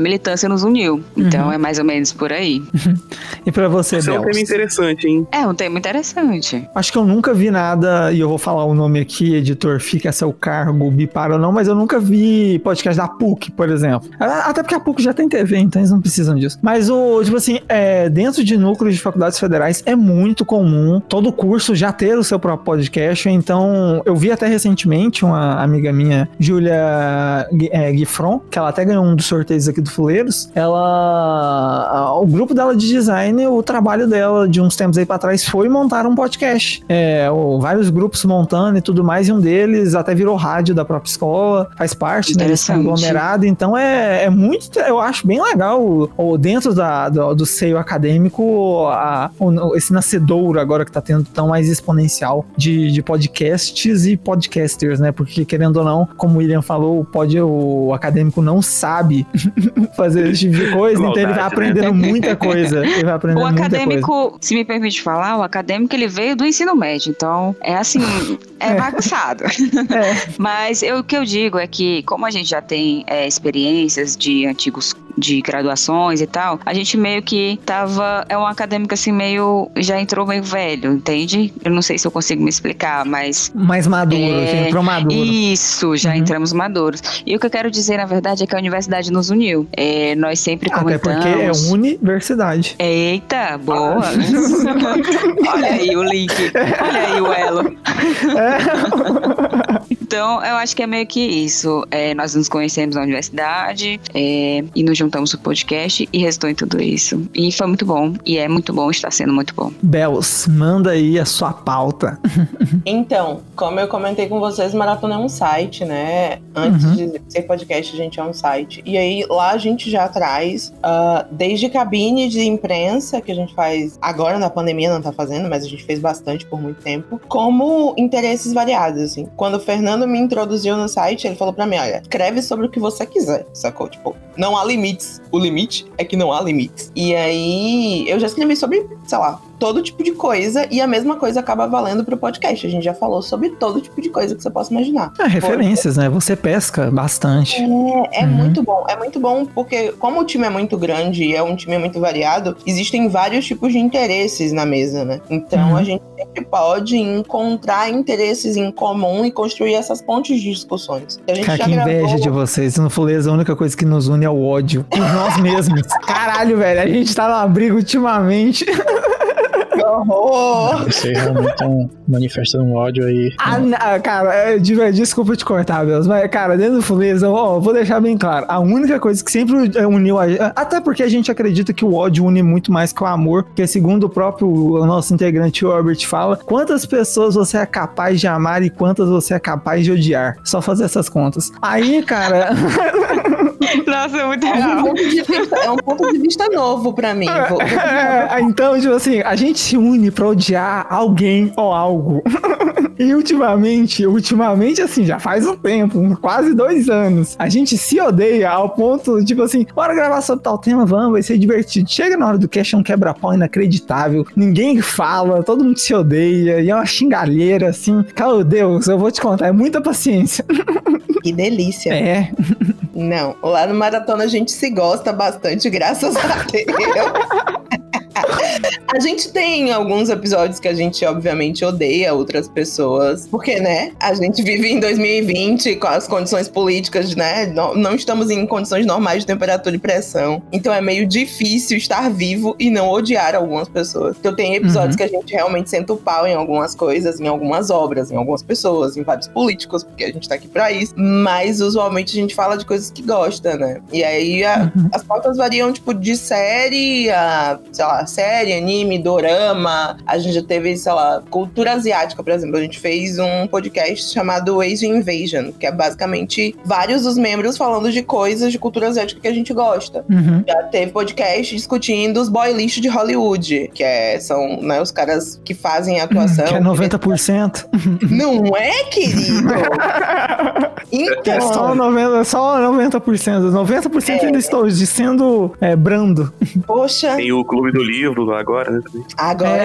nos uniu. Então é mais ou menos por aí. E pra você, Esse é um tema interessante, hein? É um tema interessante. Acho que eu nunca vi nada, e eu vou falar o nome aqui, editor, fica a seu cargo, bipar ou não, mas eu nunca vi podcast da PUC, por exemplo. Até porque a PUC já tem TV, então eles não precisam disso. Mas tipo assim, dentro de núcleos de faculdades federais é muito comum todo curso já ter o seu próprio podcast. Então, eu vi até recentemente uma amiga minha, Júlia Guifron, que ela até ganhou um dos sorteios aqui do Fuleiros. O grupo dela de design, o trabalho dela de uns tempos aí pra trás foi montar um podcast. Vários grupos montando e tudo mais, e um deles até virou rádio da própria escola, faz parte desse conglomerado. Então é muito, eu acho bem legal dentro do seio acadêmico esse nascedouro agora que tá tendo tão mais exponencial de podcasts e podcasters, né? Porque querendo ou não, como o William falou, o acadêmico não sabe fazer esse tipo de coisa, então ele vai aprendendo muita coisa. Ele vai aprendendo muita coisa. O acadêmico, se me permite falar, o acadêmico ele veio do ensino médio, então é assim, bagunçado. Mas o que eu digo é que, como a gente já tem experiências de antigos de graduações e tal, a gente meio que um acadêmico assim já entrou meio velho, entende? Eu não sei se eu consigo me explicar, mas... Mais maduro, entrou maduro. Isso, já entramos maduros. E o que eu quero dizer, na verdade, é que a universidade nos uniu. Nós sempre comentamos... Até porque é universidade. Eita, boa! Olha aí o link, olha aí o elo. Então, eu acho que é meio que isso. Nós nos conhecemos na universidade e nos juntamos no podcast e restou em tudo isso. E foi muito bom. E é muito bom, está sendo muito bom. Belos, manda aí a sua pauta. Então, como eu comentei com vocês, Maratona é um site, né? Antes de ser podcast, a gente é um site. E aí, lá a gente já traz desde cabine de imprensa, que a gente faz agora na pandemia, não tá fazendo, mas a gente fez bastante por muito tempo, como interesses variados, assim. Quando o Fernando me introduziu no site, ele falou pra mim, olha, escreve sobre o que você quiser, sacou? Tipo, não há limites. O limite é que não há limites. E aí, eu já escrevi sobre, sei lá, todo tipo de coisa, e a mesma coisa acaba valendo pro podcast. A gente já falou sobre todo tipo de coisa que você possa imaginar. Referências, né? Você pesca bastante. Muito bom. É muito bom porque, como o time é muito grande e é um time muito variado, existem vários tipos de interesses na mesa, né? Então, a gente sempre pode encontrar interesses em comum e construir essas pontes de discussões. Cara, que inveja de vocês. No Fuleiros, a única coisa que nos une é o ódio. Por nós mesmos. Caralho, velho. A gente tá numa briga ultimamente. Você realmente tá manifestando um ódio aí. Cara, desculpa te cortar, Deus, mas, cara, dentro do Fuleiros, vou deixar bem claro, a única coisa que sempre uniu a gente, até porque a gente acredita que o ódio une muito mais que o amor, porque segundo o nosso integrante Robert fala, quantas pessoas você é capaz de amar e quantas você é capaz de odiar? Só fazer essas contas. Aí, cara... Nossa, é muito legal. É um ponto de vista novo pra mim. Então, tipo assim, a gente se une pra odiar alguém ou algo. E ultimamente, assim, já faz um tempo, quase 2 anos, a gente se odeia ao ponto, tipo assim, bora gravar sobre tal tema, vamos, vai ser divertido. Chega na hora do cast, é um quebra-pau inacreditável, ninguém fala, todo mundo se odeia, e é uma xingalheira, assim. Meu Deus, eu vou te contar, é muita paciência. Que delícia. Não, lá no Maratona a gente se gosta bastante, graças a Deus. A gente tem alguns episódios que a gente, obviamente, odeia outras pessoas. Porque, né? A gente vive em 2020 com as condições políticas, né? Não estamos em condições normais de temperatura e pressão. Então é meio difícil estar vivo e não odiar algumas pessoas. Então tem episódios que a gente realmente senta o pau em algumas coisas, em algumas obras, em algumas pessoas, em vários políticos, porque a gente tá aqui pra isso. Mas, usualmente, a gente fala de coisas que gosta, né? E aí, as pautas variam, tipo, de série a, sei lá, série, anime, dorama. A gente já teve, sei lá, cultura asiática, por exemplo. A gente fez um podcast chamado Asian Invasion, que é basicamente vários dos membros falando de coisas de cultura asiática que a gente gosta. Já teve podcast discutindo os boy lixo de Hollywood, que são, né, os caras que fazem a atuação. Que é 90%. Não é, querido? Então... É só 90%. 90% ainda estou sendo brando. Poxa. Tem o Clube do Livro agora, né? Agora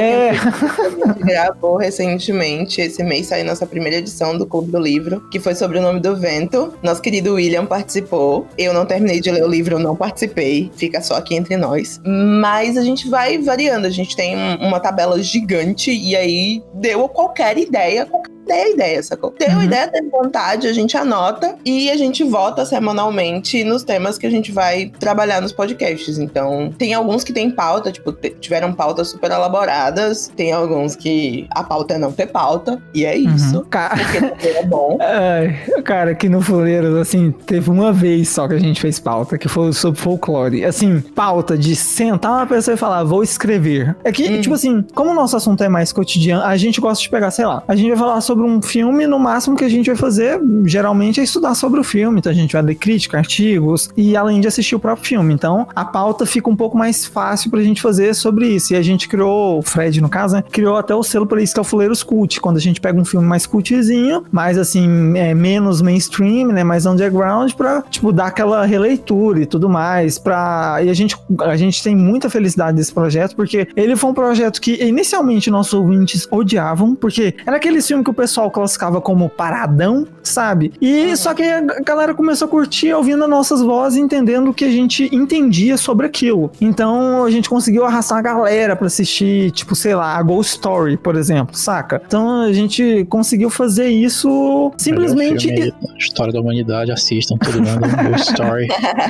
a gente gravou recentemente, esse mês saiu nossa primeira edição do Clube do Livro, que foi sobre O Nome do Vento. Nosso querido William participou. Eu não terminei de ler o livro, eu não participei. Fica só aqui entre nós. Mas a gente vai variando. A gente tem uma tabela gigante e aí deu qualquer ideia, sacou? Deu ideia, tem vontade, a gente anota e a gente vota semanalmente nos temas que a gente vai trabalhar nos podcasts. Então, tem alguns que tem pauta, tipo, tiveram pautas super elaboradas, tem alguns que a pauta é não ter pauta, e é isso. Porque é bom. Cara, aqui no Fuleiros, assim, teve uma vez só que a gente fez pauta, que foi sobre folclore. Assim, pauta de sentar uma pessoa e falar, vou escrever. É que, tipo assim, como o nosso assunto é mais cotidiano, a gente gosta de pegar, sei lá, a gente vai falar sobre um filme, no máximo que a gente vai fazer, geralmente, é estudar sobre o filme. Então a gente vai ler crítica, artigos, e além de assistir o próprio filme. Então a pauta fica um pouco mais fácil pra gente fazer sobre isso. E a gente criou, o Fred no caso, né, criou até o selo pra isso, que é o Fuleiros Cult. Quando a gente pega um filme mais cultzinho, mais assim, menos mainstream, né, mais underground, pra, tipo, dar aquela releitura e tudo mais. E a gente tem muita felicidade desse projeto, porque ele foi um projeto que inicialmente nossos ouvintes odiavam, porque era aquele filme que o pessoal classificava como paradão, sabe? E só que a galera começou a curtir ouvindo as nossas vozes, entendendo o que a gente entendia sobre aquilo. Então a gente conseguiu arrastar a galera pra assistir, tipo, sei lá, a Ghost Story, por exemplo, saca? Então a gente conseguiu fazer isso simplesmente... História da humanidade, assistam todo mundo, Ghost Story.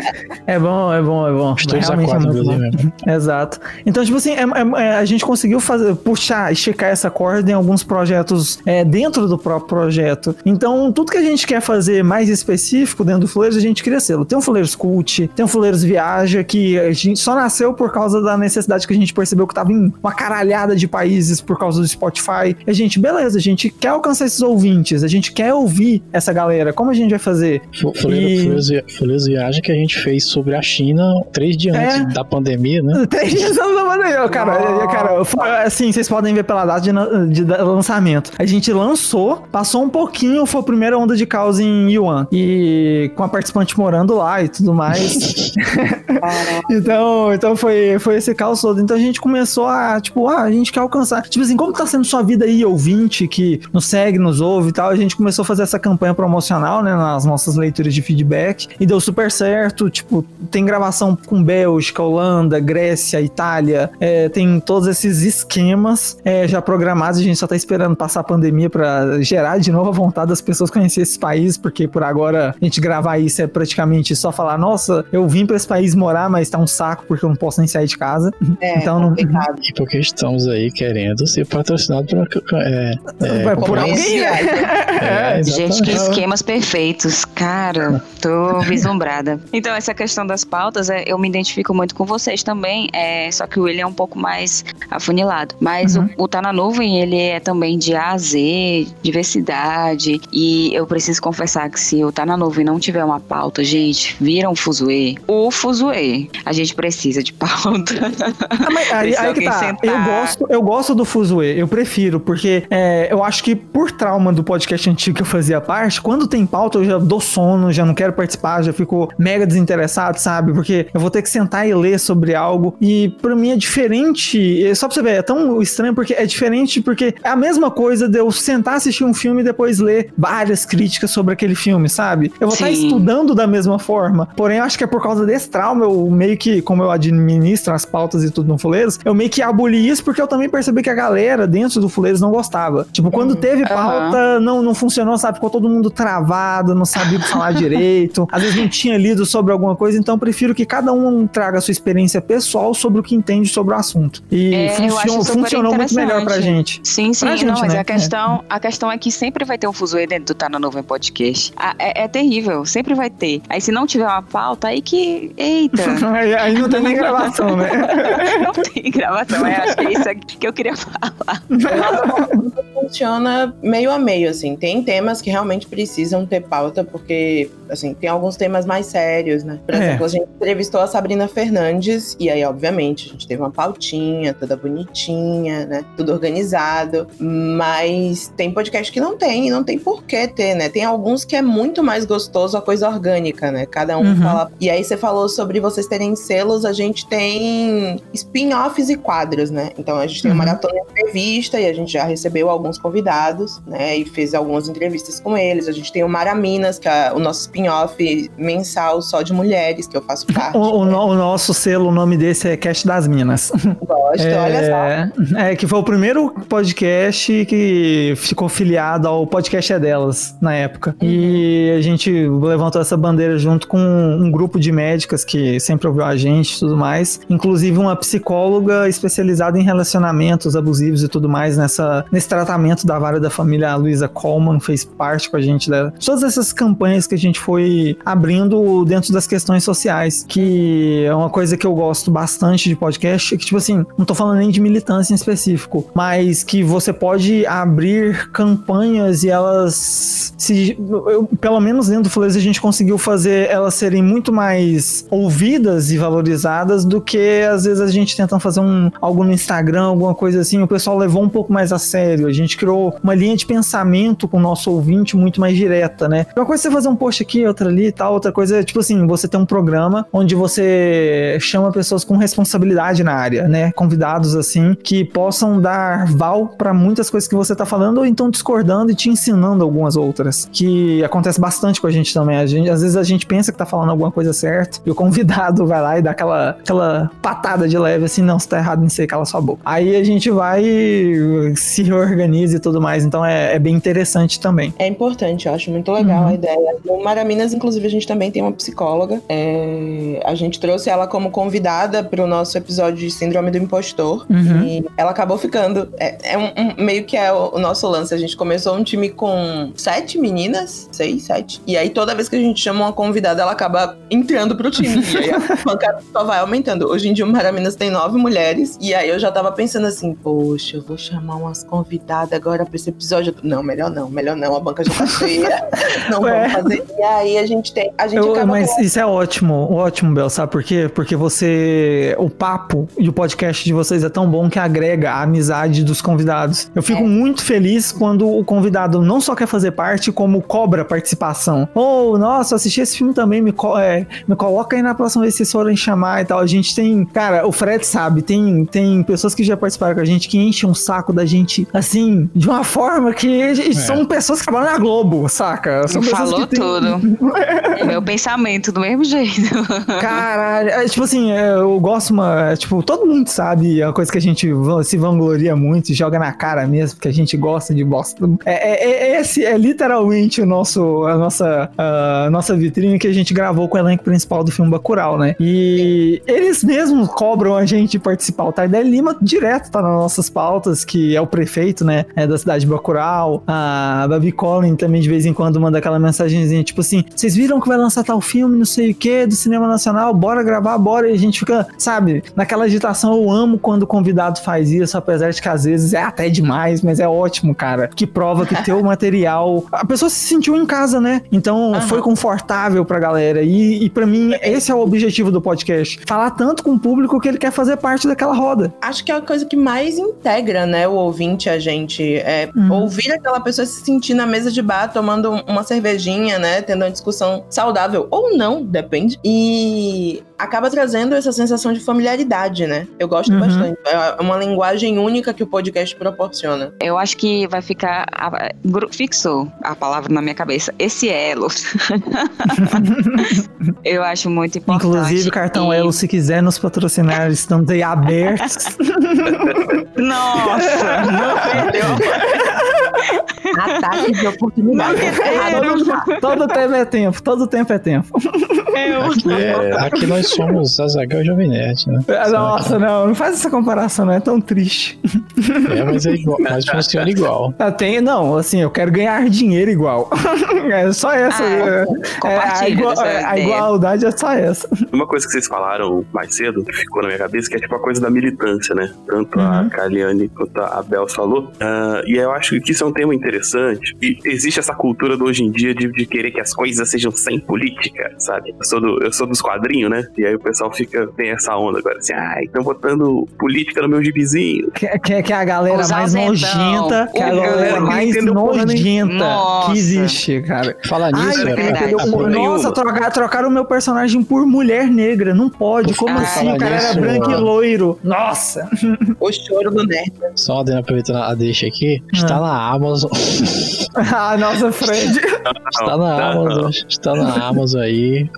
É bom. Estúdios A4, inclusive. Exato. Então, tipo assim, a gente conseguiu esticar essa corda em alguns projetos dentro do próprio projeto. Então, tudo que a gente quer fazer mais específico dentro do Fuleiros, a gente cria selo. Tem um Fuleiros Cult, tem um Fuleiros Viaja, que a gente só nasceu por causa da necessidade que a gente percebeu que tava em uma caralhada de países por causa do Spotify. A gente, beleza, a gente quer alcançar esses ouvintes, a gente quer ouvir essa galera. Como a gente vai fazer? Fuleiros Viaja que a gente fez sobre a China 3 dias antes da pandemia, né? 3 dias antes da pandemia, cara, assim, vocês podem ver pela data de lançamento. A gente lançou, passou um pouquinho, foi a primeira onda de caos em Yuan. E com a participante morando lá e tudo mais. Então foi esse caos todo. Então a gente começou a, tipo, a gente quer alcançar. Tipo assim, como tá sendo sua vida aí, ouvinte, que nos segue, nos ouve e tal. A gente começou a fazer essa campanha promocional, né, nas nossas leituras de feedback. E deu super certo. Tipo, tem gravação com Bélgica, Holanda, Grécia, Itália. Tem todos esses esquemas já programados. A gente só tá esperando passar a pandemia pra gerar de novo a vontade das pessoas conhecerem esses países, porque por agora a gente gravar isso é praticamente só falar, nossa, eu vim pra esse país morar, mas tá um saco porque eu não posso nem sair de casa. Então não... E porque estamos aí querendo ser patrocinados por alguém, né? Gente, que esquemas perfeitos. Cara, tô vislumbrada. Então, essa questão das pautas, eu me identifico muito com vocês também, só que o William é um pouco mais afunilado. Mas o Tá na Nuvem, ele é também de A a Z, diversidade, e eu preciso confessar que se o Tá na Nuvem não tiver uma pauta, gente, viram o Fuzuê. O Fuzuê. A gente precisa de pauta. Mas aí que tá. Eu gosto do Fuzuê, eu prefiro, porque eu acho que por trauma do podcast antigo que eu fazia parte, quando tem pauta eu já dou sono, já não quero participar, já fico mega desinteressado, sabe? Porque eu vou ter que sentar e ler sobre algo, e pra mim é diferente, só pra você ver, é tão estranho porque é diferente, porque é a mesma coisa de eu sentar, assistir um filme e depois ler várias críticas sobre aquele filme, sabe? Eu vou estar estudando da mesma forma, porém eu acho que é por causa desse trauma, eu meio que, como eu administro as pautas e tudo no Fuleiros, eu meio que aboli isso, porque eu também percebi que a galera dentro do Fuleiros não gostava. Tipo, quando teve pauta, não funcionou, sabe? Ficou todo mundo travado, não sabia falar direito, às vezes não tinha lido sobre alguma coisa, então eu prefiro que cada um traga a sua experiência pessoal sobre o que entende sobre o assunto. E funcionou muito melhor pra gente. Sim, pra gente, não, mas né? a questão é que sempre vai ter um Fuzuê dentro do Tá na Nuvem Podcast. É terrível, sempre vai ter. Aí se não tiver uma pauta, aí que... Eita! aí não tem nem gravação, né? Não tem gravação, acho que é isso que eu queria falar. Funciona meio a meio, assim. Tem temas que realmente precisam ter pauta, porque assim, tem alguns temas mais sérios, né? Por exemplo, a gente entrevistou a Sabrina Fernandes, e aí, obviamente, a gente teve uma pautinha, toda bonitinha, né? Tudo organizado, mas tem podcast que não tem por que ter, né? Tem alguns que é muito mais gostoso a coisa orgânica, né? Cada um fala... E aí você falou sobre vocês terem selos, a gente tem spin-offs e quadros, né? Então a gente tem uma maratona de entrevista e a gente já recebeu alguns convidados, né? E fez algumas entrevistas com eles. A gente tem o Maraminas, que é o nosso spin-off mensal só de mulheres, que eu faço parte. O nosso selo, o nome desse é Cast das Minas. Gosto, olha só. Que foi o primeiro podcast que ficou filiado ao Podcast é Delas, na época. E a gente levantou essa bandeira junto com um grupo de médicas que sempre ouviu a gente e tudo mais. Inclusive uma psicóloga especializada em relacionamentos abusivos e tudo mais nesse tratamento da vara da família. A Luísa Coleman fez parte com a gente de todas essas campanhas que a gente foi abrindo dentro das questões sociais, que é uma coisa que eu gosto bastante de podcast, que tipo assim, não tô falando nem de militância em específico, mas que você pode abrir campanhas e elas pelo menos dentro do Fuleiros a gente conseguiu fazer elas serem muito mais ouvidas e valorizadas do que às vezes a gente tenta fazer algo no Instagram, alguma coisa assim, o pessoal levou um pouco mais a sério, a gente criou uma linha de pensamento com o nosso ouvinte muito mais direta, né? Uma coisa é você fazer um post aqui, outra ali e tal, outra coisa é tipo assim, você tem um programa onde você chama pessoas com responsabilidade na área, né? Convidados assim, que possam dar val pra muitas coisas que você tá falando ou então discordando e te ensinando algumas outras, que acontece bastante com a gente também. Às vezes a gente pensa que tá falando alguma coisa certa e o convidado vai lá e dá aquela patada de leve assim, não, você tá errado nisso aí, cala sua boca. Aí a gente vai, se reorganiza e tudo mais, então é bem interessante também. É importante, eu acho muito legal a ideia. No Maraminas, inclusive, a gente também tem uma psicóloga. A gente trouxe ela como convidada pro nosso episódio de Síndrome do Impostor. E ela acabou ficando. Meio que é o nosso lance. A gente começou um time com 7 meninas, 6, 7. E aí toda vez que a gente chama uma convidada, ela acaba entrando pro time. E aí a bancada só vai aumentando. Hoje em dia o Maraminas tem 9 mulheres. E aí eu já tava pensando assim, poxa, eu vou chamar umas convidadas agora pra esse episódio. Não, melhor não. A banca já tá cheia. Não vamos fazer. E aí a gente acaba... Mas isso é ótimo, Bel, sabe por quê? Porque o papo e o podcast de vocês é tão bom que agrega a amizade dos convidados. Eu fico muito feliz quando o convidado não só quer fazer parte, como cobra participação. Nossa, assisti esse filme também, me coloca aí na próxima vez que vocês forem chamar e tal. A gente tem, cara, o Fred sabe, tem pessoas que já participaram com a gente que enchem um saco da gente, assim, de uma forma que são pessoas que trabalham na Globo, saca? São Falou tudo. Meu pensamento, do mesmo jeito. Caralho, tipo assim, eu gosto, tipo, todo mundo sabe a coisa que a gente se vangloria muito, joga na cara mesmo, porque a gente gosta de bosta. Esse é literalmente a nossa vitrine que a gente gravou com o elenco principal do filme Bacurau, né? E eles mesmos cobram a gente de participar. O Tardelli Lima direto tá nas nossas pautas, que é o prefeito, né, da cidade de Bacurau. A Babi Collin também de vez em quando manda aquela mensagenzinha, tipo assim, vocês viram que vai lançar tal filme, não sei o que, do cinema nacional, bora gravar, bora. E a gente fica, sabe, naquela agitação. Eu amo quando o convidado faz isso, apesar de que às vezes é até demais, mas é ótimo, cara, que prova que teu material, a pessoa se sentiu em casa, né? Então foi confortável pra galera. E pra mim, esse é o objetivo do podcast, falar tanto com o público que ele quer fazer parte daquela roda. Acho que é a coisa que mais integra, né, o ouvinte a gente, ouvir aquela pessoa se sentir na mesa de bar, tomando uma cervejinha, né, tendo uma discussão saudável, ou não, depende, e acaba trazendo essa sensação de familiaridade, né? Eu gosto bastante. É uma linguagem única que o podcast proporciona. Eu acho que vai ficar... Fixou a palavra na minha cabeça. Esse elo. Eu acho muito importante. Inclusive, cartão Elo, se quiser nos patrocinar, estamos aí abertos. Nossa! Não perdeu. Ataque de oportunidade. Todo tempo é tempo. Aqui nós somos Azaghal e Jovem Nerd, né? Nossa, não faz essa comparação, não é tão triste. Mas é igual, mas funciona igual. Não, assim, eu quero ganhar dinheiro igual. É só essa. A igualdade é só essa. Uma coisa que vocês falaram mais cedo, que ficou na minha cabeça, que é tipo a coisa da militância, né? Tanto a Kaliane quanto a Bel falou. E eu acho que isso é um tema interessante. E existe essa cultura do hoje em dia de querer que as coisas sejam sem política, sabe? Eu sou dos quadrinhos, né? E aí o pessoal tem essa onda agora, assim, estão botando política no meu gibizinho. Que é a galera mais nojenta, que é a galera mais nojenta que existe, cara. Fala nisso, nossa, trocaram o meu personagem por mulher negra, não pode, como assim? O cara era branco e loiro. Nossa! O choro do nerd. Só aproveitando a deixa aqui, está na Amazon. Nossa, Fred. Está na Amazon aí,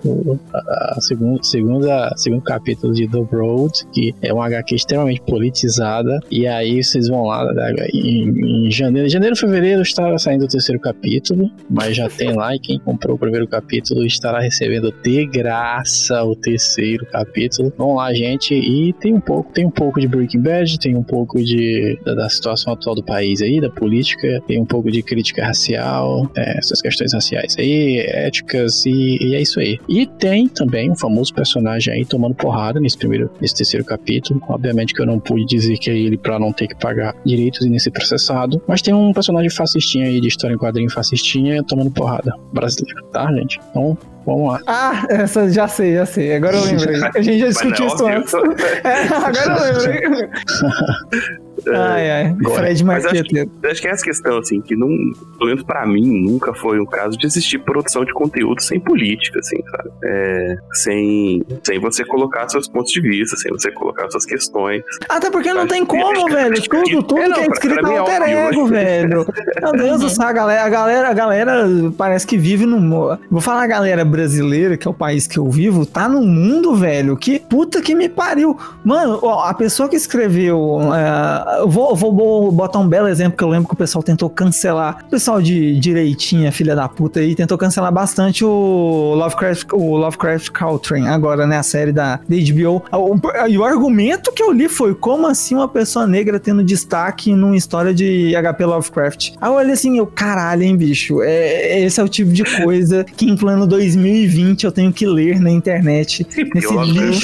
segundo capítulo de The Road, que é uma HQ extremamente politizada, e aí vocês vão lá em janeiro, fevereiro está saindo o terceiro capítulo, mas já tem lá, e quem comprou o primeiro capítulo estará recebendo de graça o terceiro capítulo. Vamos lá, gente, e tem um pouco de Breaking Bad, tem um pouco da situação atual do país aí, da política, tem um pouco de crítica racial, essas questões raciais aí, éticas, e é isso aí. E tem também um famoso personagem aí tomando porrada nesse terceiro capítulo. Obviamente que eu não pude dizer que é ele pra não ter que pagar direitos e nem ser processado, mas tem um personagem fascistinha aí, de história em quadrinho fascistinha, tomando porrada, brasileiro, tá, gente? Então, vamos lá. Essa já sei. Agora eu lembrei. A gente já discutiu isso antes. Agora eu lembrei. Fred marqueteiro. Acho que é essa questão, assim, que não, pelo menos pra mim, nunca foi um caso de existir produção de conteúdo sem política, assim, sabe? Sem você colocar seus pontos de vista, sem você colocar suas questões. Até porque não tem como, velho. Tudo que é escrito é alter ego, velho. Meu Deus do céu, a galera parece que vive no... Vou falar a galera brasileira, que é o país que eu vivo, tá no mundo, velho, que puta que me pariu. Mano, a pessoa que escreveu... Vou botar um belo exemplo, que eu lembro que o pessoal tentou cancelar, o pessoal de direitinha, filha da puta aí, tentou cancelar bastante o Lovecraft Country, agora, né, a série da HBO. E o argumento que eu li foi, como assim uma pessoa negra tendo destaque numa história de HP Lovecraft? Aí eu olhei assim, caralho, hein, bicho, esse é o tipo de coisa que em plano 2020 eu tenho que ler na internet. Esse lixo.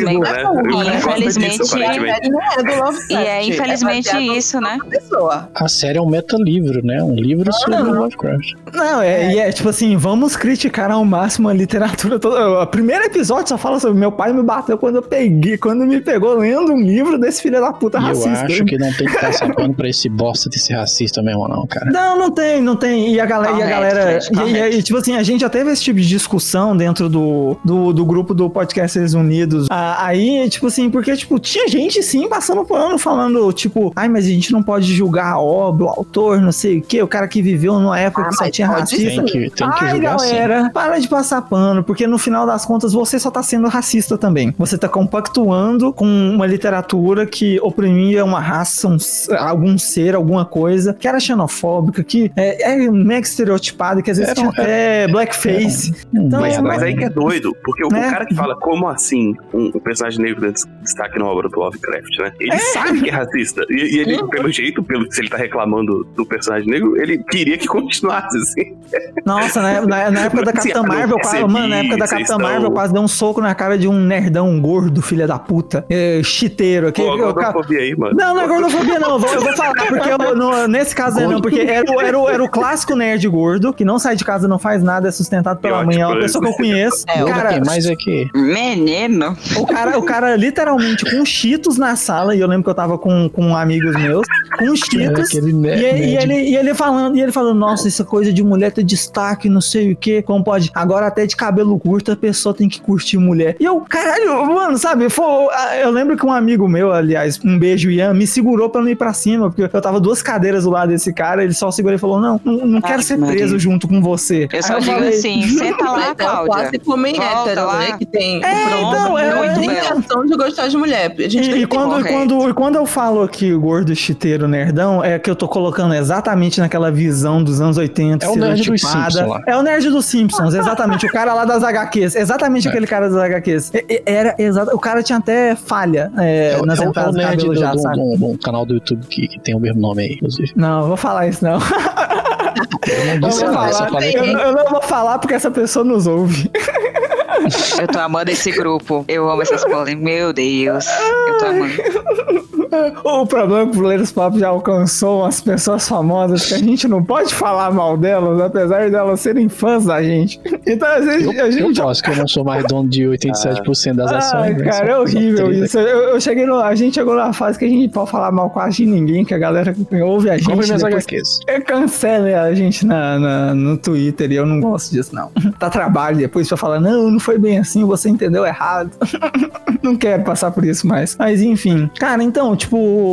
Infelizmente isso, né? A série é um metalivro, né? Um livro sobre Lovecraft. Não, tipo assim, vamos criticar ao máximo a literatura toda. O primeiro episódio só fala sobre meu pai me bateu quando me pegou lendo um livro desse filho da puta racista. Eu acho que não tem que passar pano pra esse bosta desse racista mesmo, não, cara. Não tem. E a galera... E tipo assim, a gente já teve esse tipo de discussão dentro do grupo do Podcasters Unidos. Aí, tipo assim, porque, tipo, tinha gente, sim, passando pano, falando, tipo, mas a gente não pode julgar a obra, o autor, não sei o que, o cara que viveu numa época que só tinha racista. Tem que julgar, galera, sim. Para de passar pano, porque no final das contas você só tá sendo racista também. Você tá compactuando com uma literatura que oprimia uma raça, algum ser, alguma coisa, que era xenofóbica, que é mega estereotipada, que às vezes tinha até blackface. Então, mas aí que é doido, porque o cara que fala, como assim um personagem negro dando destaque na obra do Lovecraft, né? Ele sabe que é racista. E ele, pelo jeito, se ele tá reclamando do personagem negro, ele queria que continuasse, assim. Nossa, na época da Capitã Marvel, eu quase dei um soco na cara de um nerdão gordo, filha da puta. Chiteiro. Gordofobia aí, mano. Não é gordofobia, não. Eu vou falar, porque nesse caso não, porque era o clássico nerd gordo, que não sai de casa, não faz nada, é sustentado pela mãe. É uma pessoa que eu conheço. Cara, mais aqui. Menino. O cara literalmente com Cheetos na sala, e eu lembro que eu tava com amigos meus, com Cheetos, e ele falando, nossa, essa coisa de mulher ter destaque, não sei o que, como pode, agora até de cabelo curto a pessoa tem que curtir mulher. E eu, caralho, mano, sabe, eu lembro que um amigo meu, aliás, um beijo, Ian, me segurou pra não ir pra cima, porque eu tava 2 cadeiras do lado desse cara, ele só segurou e falou, não quero ser preso junto com você. Eu só digo assim, senta lá, Cláudia. Quase como em hétero, né, que tem muito belo. intenção de gostar de mulher. A gente E quando eu falo aqui gordo, chiteiro, nerdão, é que eu tô colocando exatamente naquela visão dos anos 80, é o nerd dos Simpsons lá. É o nerd dos Simpsons, exatamente. O cara lá das HQs. Exatamente aquele cara das HQs. Era exato. O cara tinha até falha nas entradas do cabelo já, sabe? Um canal do YouTube que tem o mesmo nome aí, inclusive. Não, vou falar isso não. Eu não vou falar porque essa pessoa nos ouve. Eu tô amando esse grupo. Eu amo essas polêmicas. Meu Deus. Eu tô amando. O problema é que o Fuleiros Pop já alcançou umas pessoas famosas que a gente não pode falar mal delas, apesar de elas serem fãs da gente. Então a gente eu posso, que eu não sou mais dono de 87% das ações. Cara, é horrível isso. A gente chegou numa fase que a gente pode falar mal quase de ninguém, que a galera ouve a gente depois cancela a gente no Twitter, e eu não gosto disso, não. Dá trabalho depois pra falar, não foi bem assim, você entendeu errado. Não quero passar por isso mais. Mas enfim, cara, então, tipo,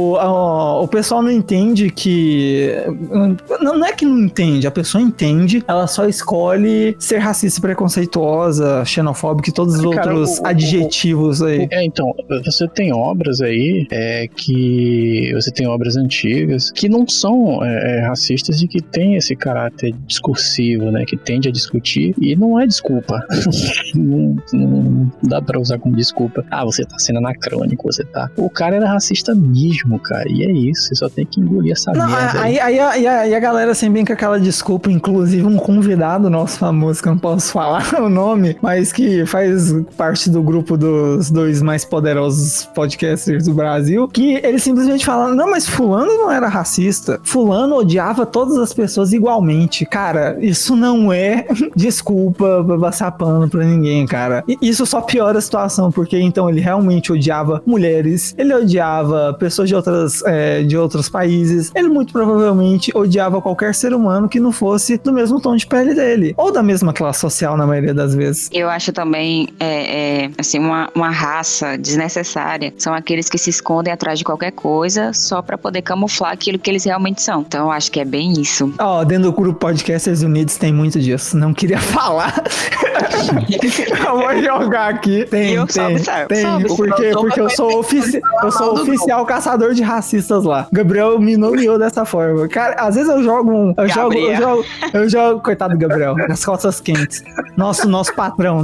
o pessoal não entende que... Não é que não entende, a pessoa entende, ela só escolhe ser racista, preconceituosa, xenofóbica e todos os outros adjetivos aí. Então, você tem obras aí que... Você tem obras antigas que não são racistas e que tem esse caráter discursivo, né? Que tende a discutir e não é desculpa. não dá pra usar como desculpa. Você tá sendo anacrônico, você tá... O cara era racista mesmo, cara, e é isso, você só tem que engolir essa merda. Aí a galera sempre vem com aquela desculpa, inclusive um convidado nosso famoso, que eu não posso falar o nome, mas que faz parte do grupo dos 2 mais poderosos podcasters do Brasil, que ele simplesmente fala, não, mas fulano não era racista, fulano odiava todas as pessoas igualmente. Cara, isso não é desculpa pra passar pano pra ninguém, cara. E isso só piora a situação, porque então ele realmente odiava mulheres, ele odiava pessoas de outros países, ele muito provavelmente odiava qualquer ser humano que não fosse do mesmo tom de pele dele, ou da mesma classe social na maioria das vezes. Eu acho também, assim, uma raça desnecessária são aqueles que se escondem atrás de qualquer coisa só pra poder camuflar aquilo que eles realmente são. Então eu acho que é bem isso. Dentro do grupo Podcasters Unidos tem muito disso, não queria falar. Eu vou jogar aqui. Tem, porque eu sou oficial caçador de racistas lá. Gabriel me nomeou dessa forma. Cara, às vezes eu jogo coitado do Gabriel, nas costas quentes. Nosso patrão.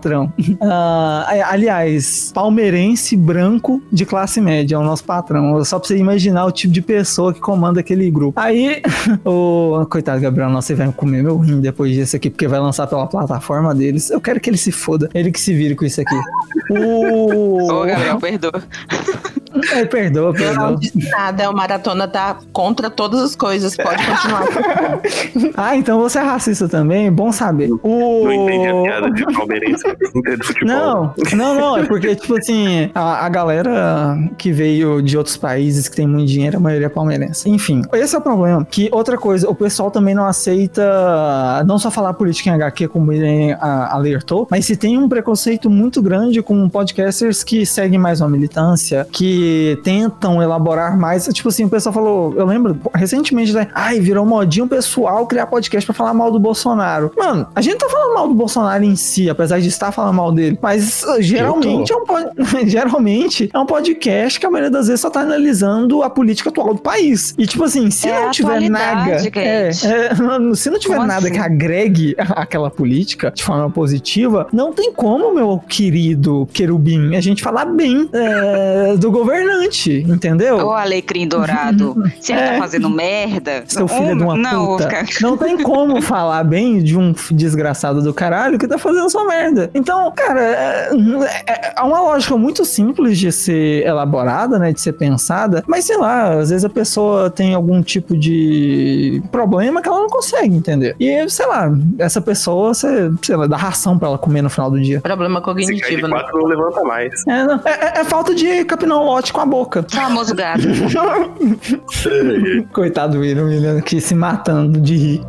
Aliás, palmeirense branco de classe média é o nosso patrão. Só pra você imaginar o tipo de pessoa que comanda aquele grupo. Aí, coitado do Gabriel, nossa, ele vai comer meu rim depois disso aqui, porque vai lançar pela plataforma deles. Eu quero que ele se foda. Ele que se vire com isso aqui. Ô, Gabriel, perdoa. Perdoa. Eu não disse nada, o Maratona tá contra todas as coisas, pode continuar. Então você é racista também? Bom saber. Não entendi a piada de palmeirense, não entendo futebol. Não, é porque, tipo assim, a galera que veio de outros países que tem muito dinheiro, a maioria é palmeirense. Enfim, esse é o problema. Que outra coisa, o pessoal também não aceita, não só falar política em HQ, como ele alertou, mas se tem um preconceito muito grande com podcasters que seguem mais uma militância, que tentam elaborar mais. Tipo assim, o pessoal falou, eu lembro recentemente, né? Virou modinho pessoal criar podcast pra falar mal do Bolsonaro. Mano, a gente tá falando mal do Bolsonaro em si, apesar de estar falando mal dele, mas geralmente é um podcast que a maioria das vezes só tá analisando a política atual do país. E tipo assim, se não tiver nada se não tiver nada que agregue aquela política de forma positiva, não tem como, meu querido querubim, a gente falar bem do governante, entendeu? Ô, alecrim dourado, se ele tá fazendo merda... Seu filho de uma puta. Não tem como falar bem de um desgraçado do caralho que tá fazendo sua merda. Então, cara, é uma lógica muito simples de ser elaborada, né, de ser pensada, mas sei lá, às vezes a pessoa tem algum tipo de problema que ela não consegue entender. E, sei lá, essa pessoa, sei lá, dá ração pra ela comer no final do dia. Problema cognitivo, se cair de 4, não levanta mais. É falta de capinar o lote com a boca. Famoso gato. Coitado do William aqui se matando de rir.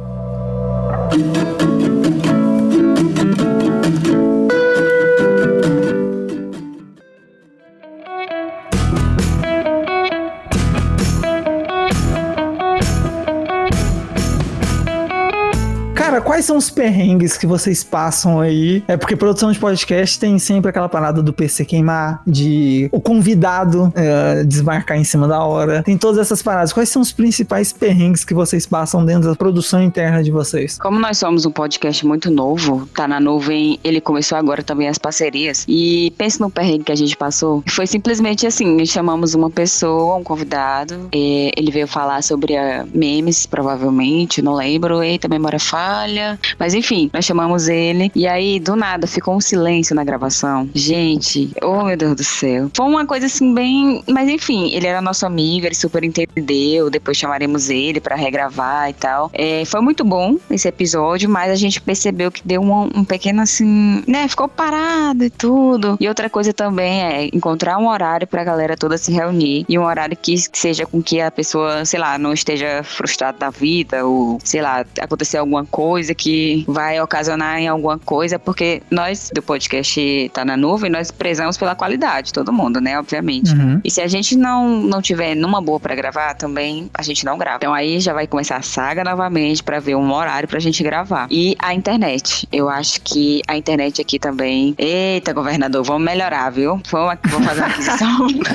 Cara, quais são os perrengues que vocês passam aí? É porque produção de podcast tem sempre aquela parada do PC queimar, de o convidado desmarcar em cima da hora. Tem todas essas paradas. Quais são os principais perrengues que vocês passam dentro da produção interna de vocês? Como nós somos um podcast muito novo, Tá na Nuvem, ele começou agora também as parcerias. E pense no perrengue que a gente passou. Foi simplesmente assim, chamamos uma pessoa, um convidado, ele veio falar sobre memes, provavelmente, não lembro, eita, memória falha. Mas enfim, nós chamamos ele e aí, do nada, ficou um silêncio na gravação. Gente, oh meu Deus do céu. Foi uma coisa assim bem... Mas enfim, ele era nosso amigo, ele super entendeu, depois chamaremos ele pra regravar e tal. Foi muito bom esse episódio, mas a gente percebeu que deu um pequeno assim, né, ficou parado e tudo. E outra coisa também é encontrar um horário pra galera toda se reunir e um horário que seja com que a pessoa, sei lá, não esteja frustrada da vida ou, sei lá, acontecer alguma coisa que vai ocasionar em alguma coisa, porque nós do podcast Tá na Nuvem, nós prezamos pela qualidade, todo mundo, né, obviamente. Uhum. E se a gente não tiver numa boa pra gravar, também a gente não grava. Então aí já vai começar a saga novamente pra ver um horário pra gente gravar. E a internet, eu acho que a internet aqui também, eita, governador, vamos melhorar, viu? Vamos fazer uma aquisição.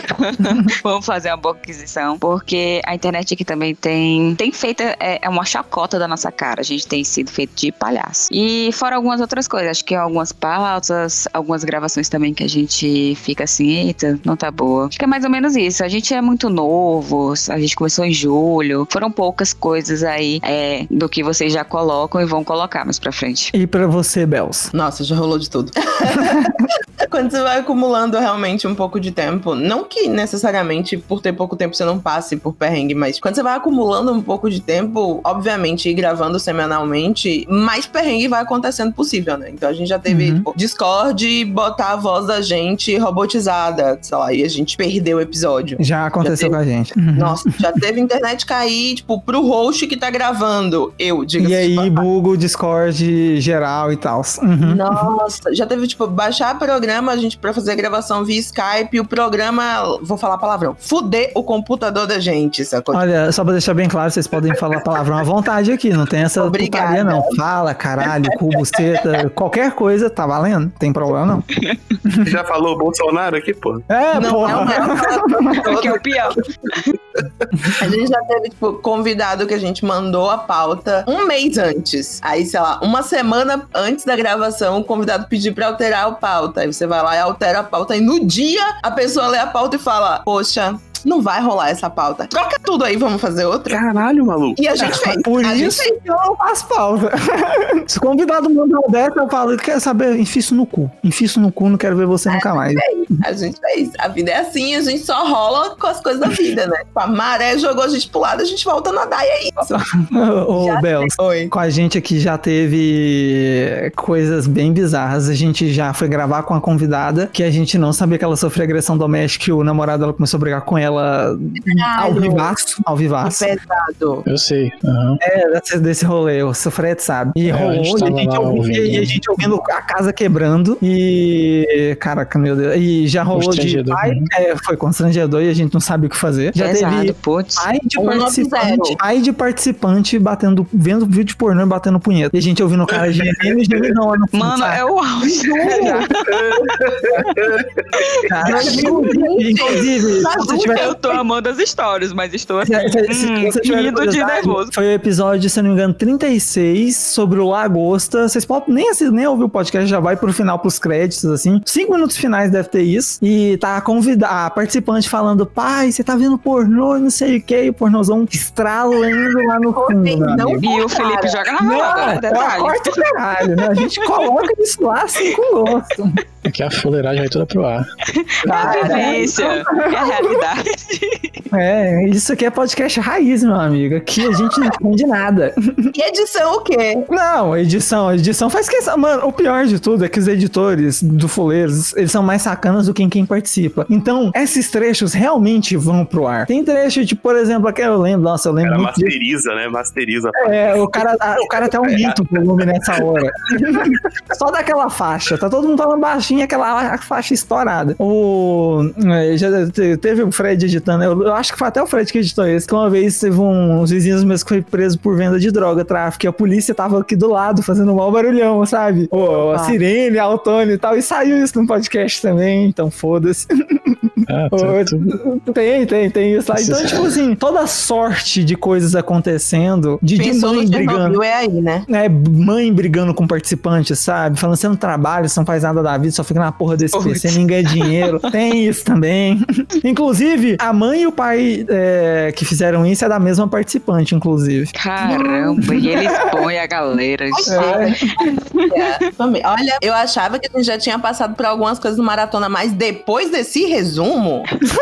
Vamos fazer uma boa aquisição, porque a internet aqui também tem feito, uma chacota da nossa cara, a gente tem sido feito de palhaço. E fora algumas outras coisas, acho que algumas pautas, algumas gravações também que a gente fica assim, eita, não tá boa. Acho que é mais ou menos isso, a gente é muito novo, a gente começou em julho, foram poucas coisas aí do que vocês já colocam e vão colocar mais pra frente. E pra você, Bels? Nossa, já rolou de tudo. Quando você vai acumulando realmente um pouco de tempo, não que necessariamente por ter pouco tempo você não passe por perrengue, mas quando você vai acumulando um pouco de tempo, obviamente, ir gravando semanalmente, mais perrengue vai acontecendo possível, né? Então a gente já teve Discord botar a voz da gente robotizada, sei lá, e a gente perdeu o episódio. Já aconteceu com a gente. Nossa, já teve internet cair, tipo, pro host que tá gravando. Diga-se. E aí, buga o Discord geral e tal. Nossa, já teve, tipo, baixar programa, a gente pra fazer gravação via Skype, o programa, vou falar palavrão, fuder o computador da gente, sacou? Olha, só pra deixar bem claro, vocês podem falar palavrão à vontade aqui, não tem essa putaria não. Fala, caralho, cu, buceta, qualquer coisa, tá valendo, não tem problema não. Já falou Bolsonaro aqui, pô? Porra. Que é o pior. A gente já teve, tipo, convidado que a gente mandou a pauta um mês antes. Aí, sei lá, uma semana antes da gravação, o convidado pediu pra alterar a pauta. Aí você vai lá e altera a pauta. E no dia, a pessoa lê a pauta e fala, poxa, não vai rolar essa pauta. Troca tudo aí, vamos fazer outra. Caralho, maluco. E a gente fez. Por isso que eu não faço pauta. Se o convidado mandar dessa, eu falo, quer saber? Enfia isso no cu. Enfia isso no cu, não quero ver você nunca mais. A gente fez. A vida é assim, a gente só rola com as coisas da vida, né? A maré jogou a gente pro lado, a gente volta a nadar e é isso. Ô, Bels, com a gente aqui já teve coisas bem bizarras. A gente já foi gravar com a convidada, que a gente não sabia que ela sofria agressão doméstica, e o namorado dela começou a brigar com ela ao vivaço. Pesado. Eu sei. Desse rolê, o Fred sabe. E rolou, e a gente ouvindo a casa quebrando. E, caraca, meu Deus. E já rolou de pai, foi constrangedor e a gente não sabe o que fazer. Já teve pai de participante vendo vídeo pornô e batendo punheta. E a gente ouvindo o cara gemendo e gemendo lá no fundo. Mano, é o auge. Inclusive, se você tiver... Eu tô amando as histórias, mas estou assim, rindo de nervoso. Foi o episódio, se não me engano, 36, sobre o Lagosta. Vocês podem nem ouvir o podcast, já vai pro final, pros créditos, assim. 5 minutos finais deve ter isso. E tá a participante falando, pai, você tá vendo pornô, não sei o que, e o pornozão estralando lá no fundo. E o Felipe joga na roda, detalhe. Corta o caralho, né? A gente coloca isso lá, assim, com gosto. Aqui a fuleiragem vai toda pro ar. É a vivência, é a realidade. Isso aqui é podcast raiz, meu amigo. Aqui a gente não entende nada. E edição o quê? Não, edição faz questão. Mano, o pior de tudo é que os editores do Fuleiros, eles são mais sacanas do que quem participa. Então, esses trechos realmente vão pro ar. Tem trecho, tipo, por exemplo, aqui eu lembro. Ela masteriza, né? Masteriza. O cara até aumenta o volume nessa hora. Só daquela faixa. Tá todo mundo falando baixinho, aquela faixa estourada. Já teve o Fred editando, eu acho que foi até o Fred que editou esse, que uma vez teve uns vizinhos meus que foi preso por venda de droga, tráfico, e a polícia tava aqui do lado, fazendo um mau barulhão, sabe? A sirene, a Altone e tal, e saiu isso no podcast também, então foda-se. Tem isso lá. Então, tipo assim, toda sorte de coisas acontecendo, de mãe brigando. É aí, né? Mãe brigando com participantes, sabe? Falando, você não trabalha, você não faz nada da vida, só fica na porra desse PC, ninguém ganha dinheiro. Tem isso também. Inclusive, a mãe e o pai que fizeram isso é da mesma participante, inclusive. Caramba, e ele expõe a galera. Olha, eu achava que a gente já tinha passado por algumas coisas no Maratona, mas depois desse resumo,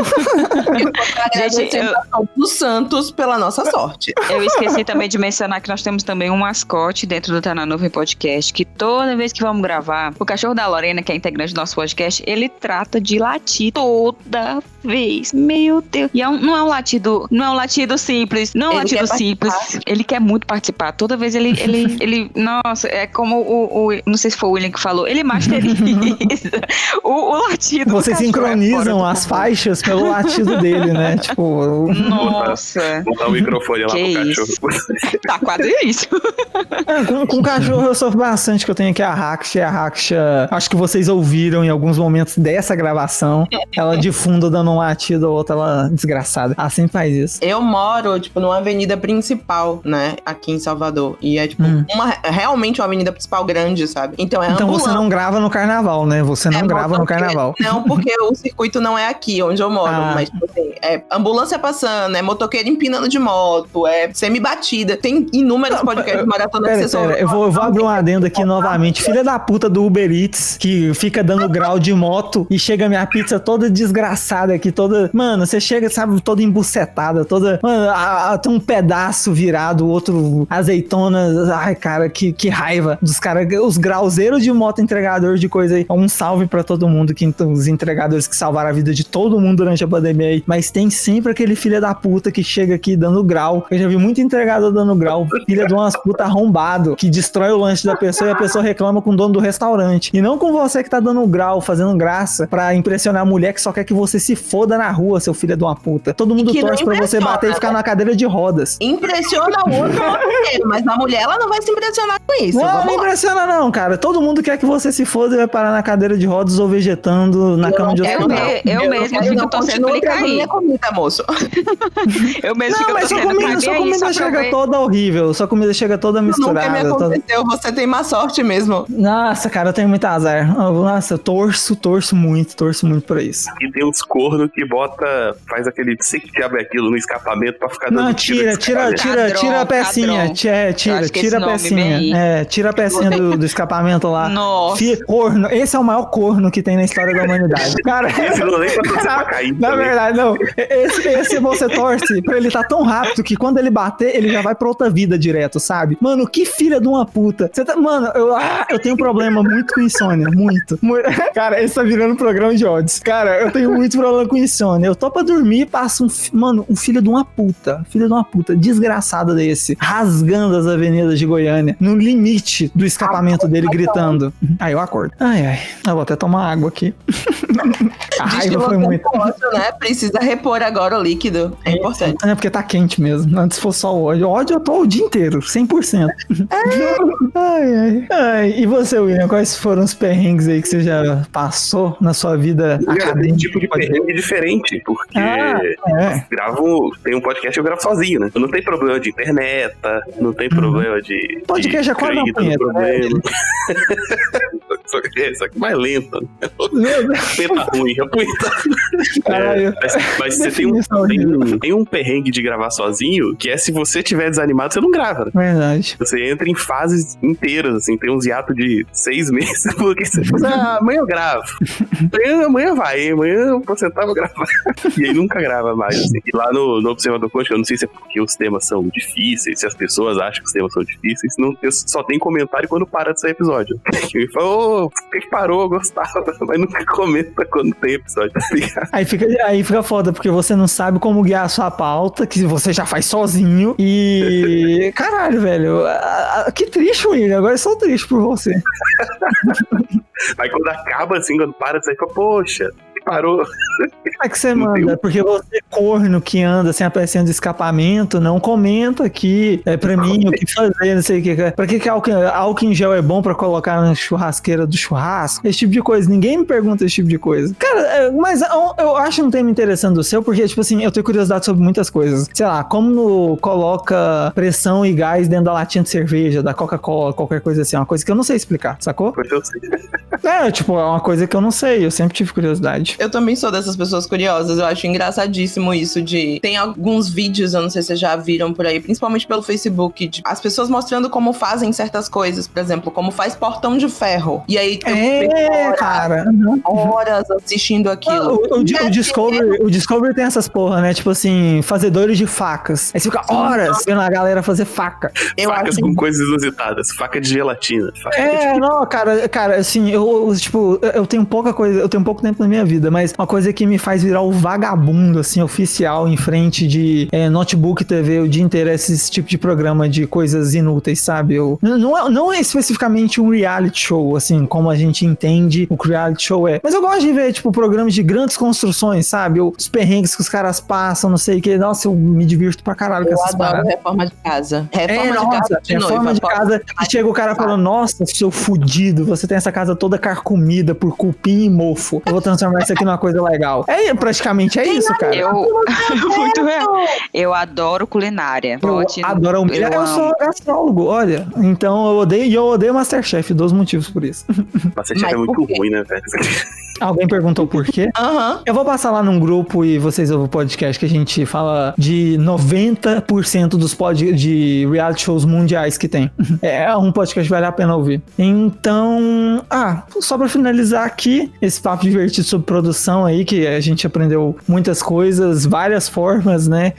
eu do Santos pela nossa sorte. Eu esqueci também de mencionar que nós temos também um mascote dentro do Tá Na Nuvem Podcast, que toda vez que vamos gravar, o cachorro da Lorena, que é integrante do nosso podcast, ele trata de latir toda vez. Meu Deus. E não é um latido simples. Não é um latido simples. Ele quer muito participar. Toda vez ele nossa, é como não sei se foi o William que falou, ele masteriza o latido. Vocês sincronizam as faixas pelo latido dele, né? Tipo... Nossa. Botar o microfone lá pro cachorro. Tá quase isso. Com o cachorro eu sofro bastante, que eu tenho aqui a Raksha, acho que vocês ouviram em alguns momentos dessa gravação, ela de fundo dando um latido, ou outra, ela desgraçada. Ela sempre faz isso. Eu moro, tipo, numa avenida principal, né, aqui em Salvador, e é, tipo, realmente uma avenida principal grande, sabe? Então você não grava no carnaval, né? Você não grava no carnaval. Não, porque o circuito não é aqui onde eu moro, mas, tipo assim, é ambulância passando, é motoqueiro empinando de moto, é semi-batida. Tem inúmeros podcasts de Maratona que você eu vou abrir um adendo aqui novamente. Filha da puta do Uber Eats, que fica dando grau de moto e chega minha pizza toda desgraçada aqui, toda... Mano, você chega, sabe, toda embucetada, toda... Mano, tem um pedaço virado, o outro azeitona. Ai, cara, que raiva dos caras. Os grauzeiros de moto entregador de coisa aí. Um salve pra todo mundo, os entregadores que salvaram a vida de todo mundo durante a pandemia aí. Mas tem sempre aquele filho da puta que chega aqui dando grau. Eu já vi muito entregador dando grau. Filha de umas puta arrombado, que destrói o lanche da pessoa e a pessoa reclama com o dono do restaurante. E não com você que tá dando grau, fazendo graça pra impressionar a mulher que só quer que você se foda na rua, seu filho de uma puta. Todo mundo torce pra você bater e ficar na cadeira de rodas. Impressiona o outro, mas a mulher, ela não vai se impressionar com isso. Não impressiona não, cara. Todo mundo quer que você se foda e vai parar na cadeira de rodas ou vegetando na cama de hospital. Eu mesmo fico torcendo pra ele cair. Minha comida, moço. Eu mesmo fico torcendo pra sua comida chega toda horrível. Sua comida chega toda misturada. Nunca me aconteceu. Você tem má sorte mesmo. Nossa, cara, eu tenho muito azar. Nossa, eu torço muito por isso. E tem uns cornos que faz aquele sei que diabo é aquilo no escapamento pra ficar dando tira a pecinha. Tira a pecinha. Tira a pecinha do escapamento lá. Nossa. Corno. Esse é o maior corno que tem na história da humanidade. Cara, esse não nem pra cair. Na verdade, não. Esse você torce pra ele tá tão rápido que quando ele bater, ele já vai pra outra vida direto, sabe? Mano, que filha de uma puta. Mano, eu tenho um problema muito com insônia. Muito. Cara, esse tá virando um programa de odds. Cara, eu tenho muito problema com insônia. Eu tô pra dormir e passa um filho de uma puta. Filho de uma puta. Desgraçado desse. Rasgando as avenidas de Goiânia. No limite do escapamento dele, gritando. Aí eu acordo. Ai. Eu vou até tomar água aqui. A raiva foi muito. Né? Precisa repor agora o líquido. É importante. É porque tá quente mesmo. Antes fosse só o ódio. O ódio eu tô o dia inteiro. 100%. Ai. E você, William? Quais foram os perrengues aí que você já passou na sua vida acadêmica? Tem um tipo de perrengue diferente. Porque tem um podcast que eu gravo sozinho, né? Eu não tenho problema de internet, não tem problema de... Podcast é quase uma punheta, né? Só que mais lento. Punheta ruim, a punheta. Mas você tem um perrengue de gravar sozinho, que é se você estiver desanimado, você não grava. Verdade. Você entra em fases inteiras, assim, tem uns hiatos de 6 meses, porque você fala, amanhã eu gravo. Amanhã eu vou sentar e vou gravar. E aí nunca grava mais, assim. E lá no Observador Quântico, eu não sei se é porque os temas são difíceis, se as pessoas acham que os temas são difíceis, eu só tenho comentário quando para de sair episódio. E fala, pô, por que parou? Eu gostava. Mas nunca comenta quando tem episódio, tá ligado? Aí fica foda, porque você não sabe como guiar a sua pauta, que você já faz sozinho. E... caralho, velho. Que triste, William. Agora eu sou triste por você. Aí quando acaba, assim, quando para, você fala, poxa, parou. É que você manda, porque você, corno que anda sem aparecendo de escapamento, não comenta aqui pra mim o que fazer, não sei o que. Pra que álcool em gel é bom pra colocar na churrasqueira do churrasco? Esse tipo de coisa. Ninguém me pergunta esse tipo de coisa. Cara, mas eu acho um tema interessante do seu, porque, tipo assim, eu tenho curiosidade sobre muitas coisas. Sei lá, como coloca pressão e gás dentro da latinha de cerveja, da Coca-Cola, qualquer coisa assim. É uma coisa que eu não sei explicar, sacou? Pois eu sei. Tipo, é uma coisa que eu não sei. Eu sempre tive curiosidade. Eu também sou dessas pessoas curiosas. Eu acho engraçadíssimo isso de... Tem alguns vídeos, eu não sei se vocês já viram por aí, principalmente pelo Facebook, de as pessoas mostrando como fazem certas coisas. Por exemplo, como faz portão de ferro. E aí cara. Horas assistindo aquilo. O Discovery tem essas porra, né? Tipo assim, fazedores de facas. Aí você fica horas vendo a galera fazer faca. Facas com coisas inusitadas. Faca de gelatina. Cara, assim, eu tenho pouca coisa, eu tenho pouco tempo na minha vida, mas uma coisa que me faz virar o vagabundo, assim, oficial, em frente de notebook, TV, o dia inteiro, esse tipo de programa de coisas inúteis, sabe? Não é especificamente um reality show, assim, como a gente entende o que o reality show é. Mas eu gosto de ver, tipo, programas de grandes construções, sabe? Os perrengues que os caras passam, não sei o que. Nossa, eu me divirto pra caralho com essas paradas. Reforma de casa. Reforma de casa. E chega o cara falando, nossa, seu fudido, você tem essa casa toda carcomida por cupim e mofo. Eu vou transformar isso aqui numa coisa legal. Praticamente isso, cara. Muito real. Eu adoro culinária. Eu sou gastrólogo, olha. Então eu odeio Masterchef, 2 motivos por isso. Masterchef é muito ruim, né, velho? Alguém perguntou por quê? Eu vou passar lá num grupo e vocês ouvem o podcast que a gente fala de 90% dos de reality shows mundiais que tem. É um podcast que vale a pena ouvir. Então, só pra finalizar aqui, esse papo divertido sobre produção aí, que a gente aprendeu muitas coisas, várias formas, né?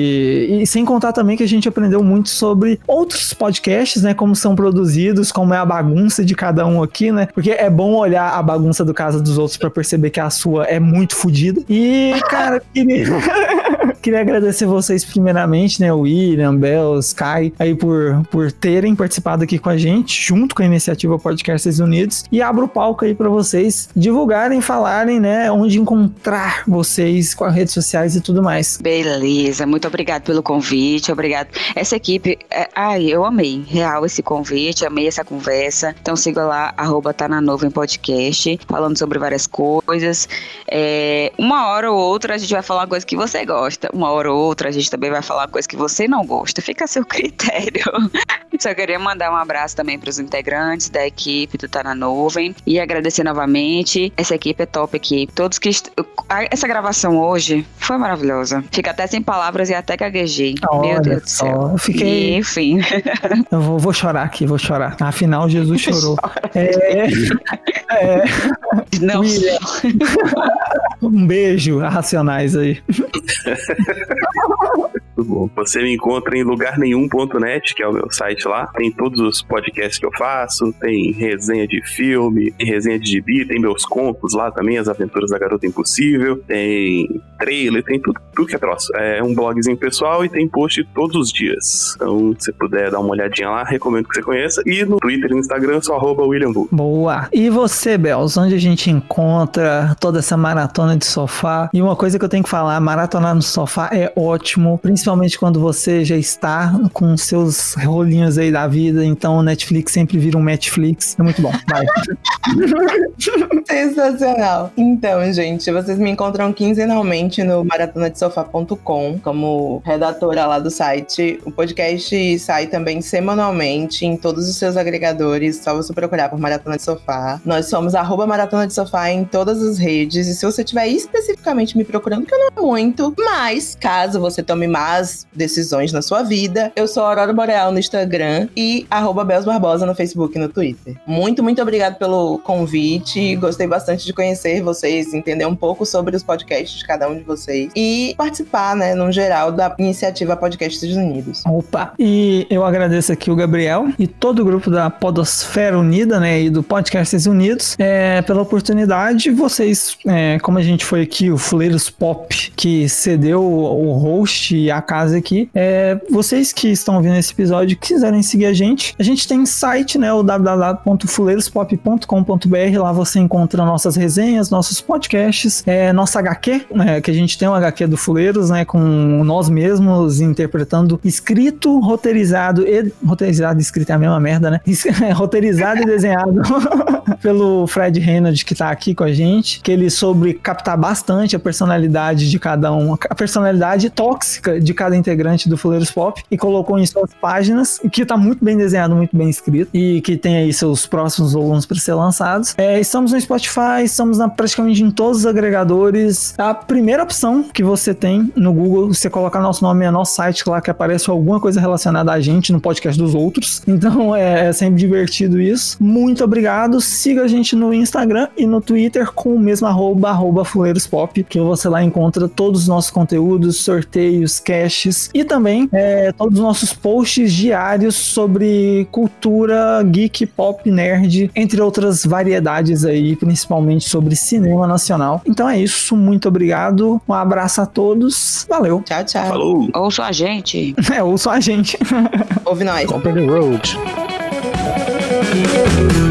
E sem contar também que a gente aprendeu muito sobre outros podcasts, né? Como são produzidos, como é a bagunça de cada um aqui, né? Porque é bom olhar a bagunça do casa dos outros pra perceber que a sua é muito fodida. E, cara, queria agradecer vocês primeiramente, né? O William, Bel, Sky, aí por terem participado aqui com a gente, junto com a iniciativa Podcasts Unidos. E abro o palco aí pra vocês divulgarem, falarem, né? Onde encontrar vocês com as redes sociais e tudo mais. Beleza, muito obrigado pelo convite, obrigado. Essa equipe, eu amei, real, esse convite, amei essa conversa. Então siga lá, @TanaNuvenPodcast, falando sobre várias coisas. Uma hora ou outra a gente vai falar uma coisa que você gosta, uma hora ou outra a gente também vai falar uma coisa que você não gosta, fica a seu critério. Só queria mandar um abraço também para os integrantes da equipe do Tá na Nuvem e agradecer novamente. Essa equipe é top aqui. Todos que essa gravação hoje foi maravilhosa. Fica até sem palavras e até gaguejei. Meu Deus do céu. Eu fiquei... Enfim. Eu vou chorar aqui, vou chorar. Afinal, Jesus chorou. Não. Um beijo a Racionais aí. Muito bom. Você me encontra em lugarnenhum.net, que é o meu site lá. Tem todos os podcasts que eu faço, tem resenha de filme, tem resenha de gibi, tem meus contos lá também, As Aventuras da Garota Impossível, tem trailer, tem tudo que é troço. É um blogzinho pessoal e tem post todos os dias. Então, se você puder dar uma olhadinha lá, recomendo que você conheça. E no Twitter e no Instagram, só @WilliamBu. Boa. E você, Bels, onde a gente encontra toda essa maratona de sofá? E uma coisa que eu tenho que falar, maratonar no sofá é ótimo, principalmente quando você já está com seus rolinhos aí da vida, então o Netflix sempre vira um Netflix. É muito bom. Vai. Sensacional. Então, gente, vocês me encontram quinzenalmente no maratonadesofá.com como redatora lá do site. O podcast sai também semanalmente em todos os seus agregadores, só você procurar por Maratona de Sofá. Nós somos @Maratona de Sofá em todas as redes, e se você estiver especificamente me procurando, que eu não é muito, mas caso você tome mais tomar as decisões na sua vida. Eu sou Aurora Boreal no Instagram e @BelsBarbosa no Facebook e no Twitter. Muito, muito obrigado pelo convite. Gostei bastante de conhecer vocês, entender um pouco sobre os podcasts de cada um de vocês e participar, né, no geral, da iniciativa Podcasts Unidos. Opa! E eu agradeço aqui o Gabriel e todo o grupo da Podosfera Unida, né, e do Podcasts Unidos, pela oportunidade. Vocês, como a gente foi aqui, o Fuleiros Pop, que cedeu o host e a casa aqui, vocês que estão ouvindo esse episódio, quiserem seguir a gente tem site, né, o www.fuleirospop.com.br. Lá você encontra nossas resenhas, nossos podcasts, nossa HQ, que a gente tem um HQ do Fuleiros, né, com nós mesmos interpretando, escrito, roteirizado e escrito é a mesma merda, né? Roteirizado e desenhado pelo Fred Reynolds, que tá aqui com a gente, que ele soube captar bastante a personalidade de cada um, a personalidade tóxica de cada integrante do Fuleiros Pop, e colocou em suas páginas, que tá muito bem desenhado, muito bem escrito, e que tem aí seus próximos volumes para ser lançados. Estamos no Spotify, estamos praticamente em todos os agregadores. A primeira opção que você tem no Google, você colocar nosso nome, é nosso site lá, que aparece alguma coisa relacionada a gente no podcast dos outros. Então é sempre divertido isso. Muito obrigado. Siga a gente no Instagram e no Twitter com o mesmo @fuleirospop, que você lá encontra todos os nossos conteúdos, sorteios, casts e também todos os nossos posts diários sobre cultura geek, pop, nerd, entre outras variedades aí, principalmente sobre cinema nacional. Então é isso, muito obrigado, um abraço a todos, valeu. Tchau, tchau. Falou. Ouça a gente. Ouça a gente. Ouve nós. Compre the Road.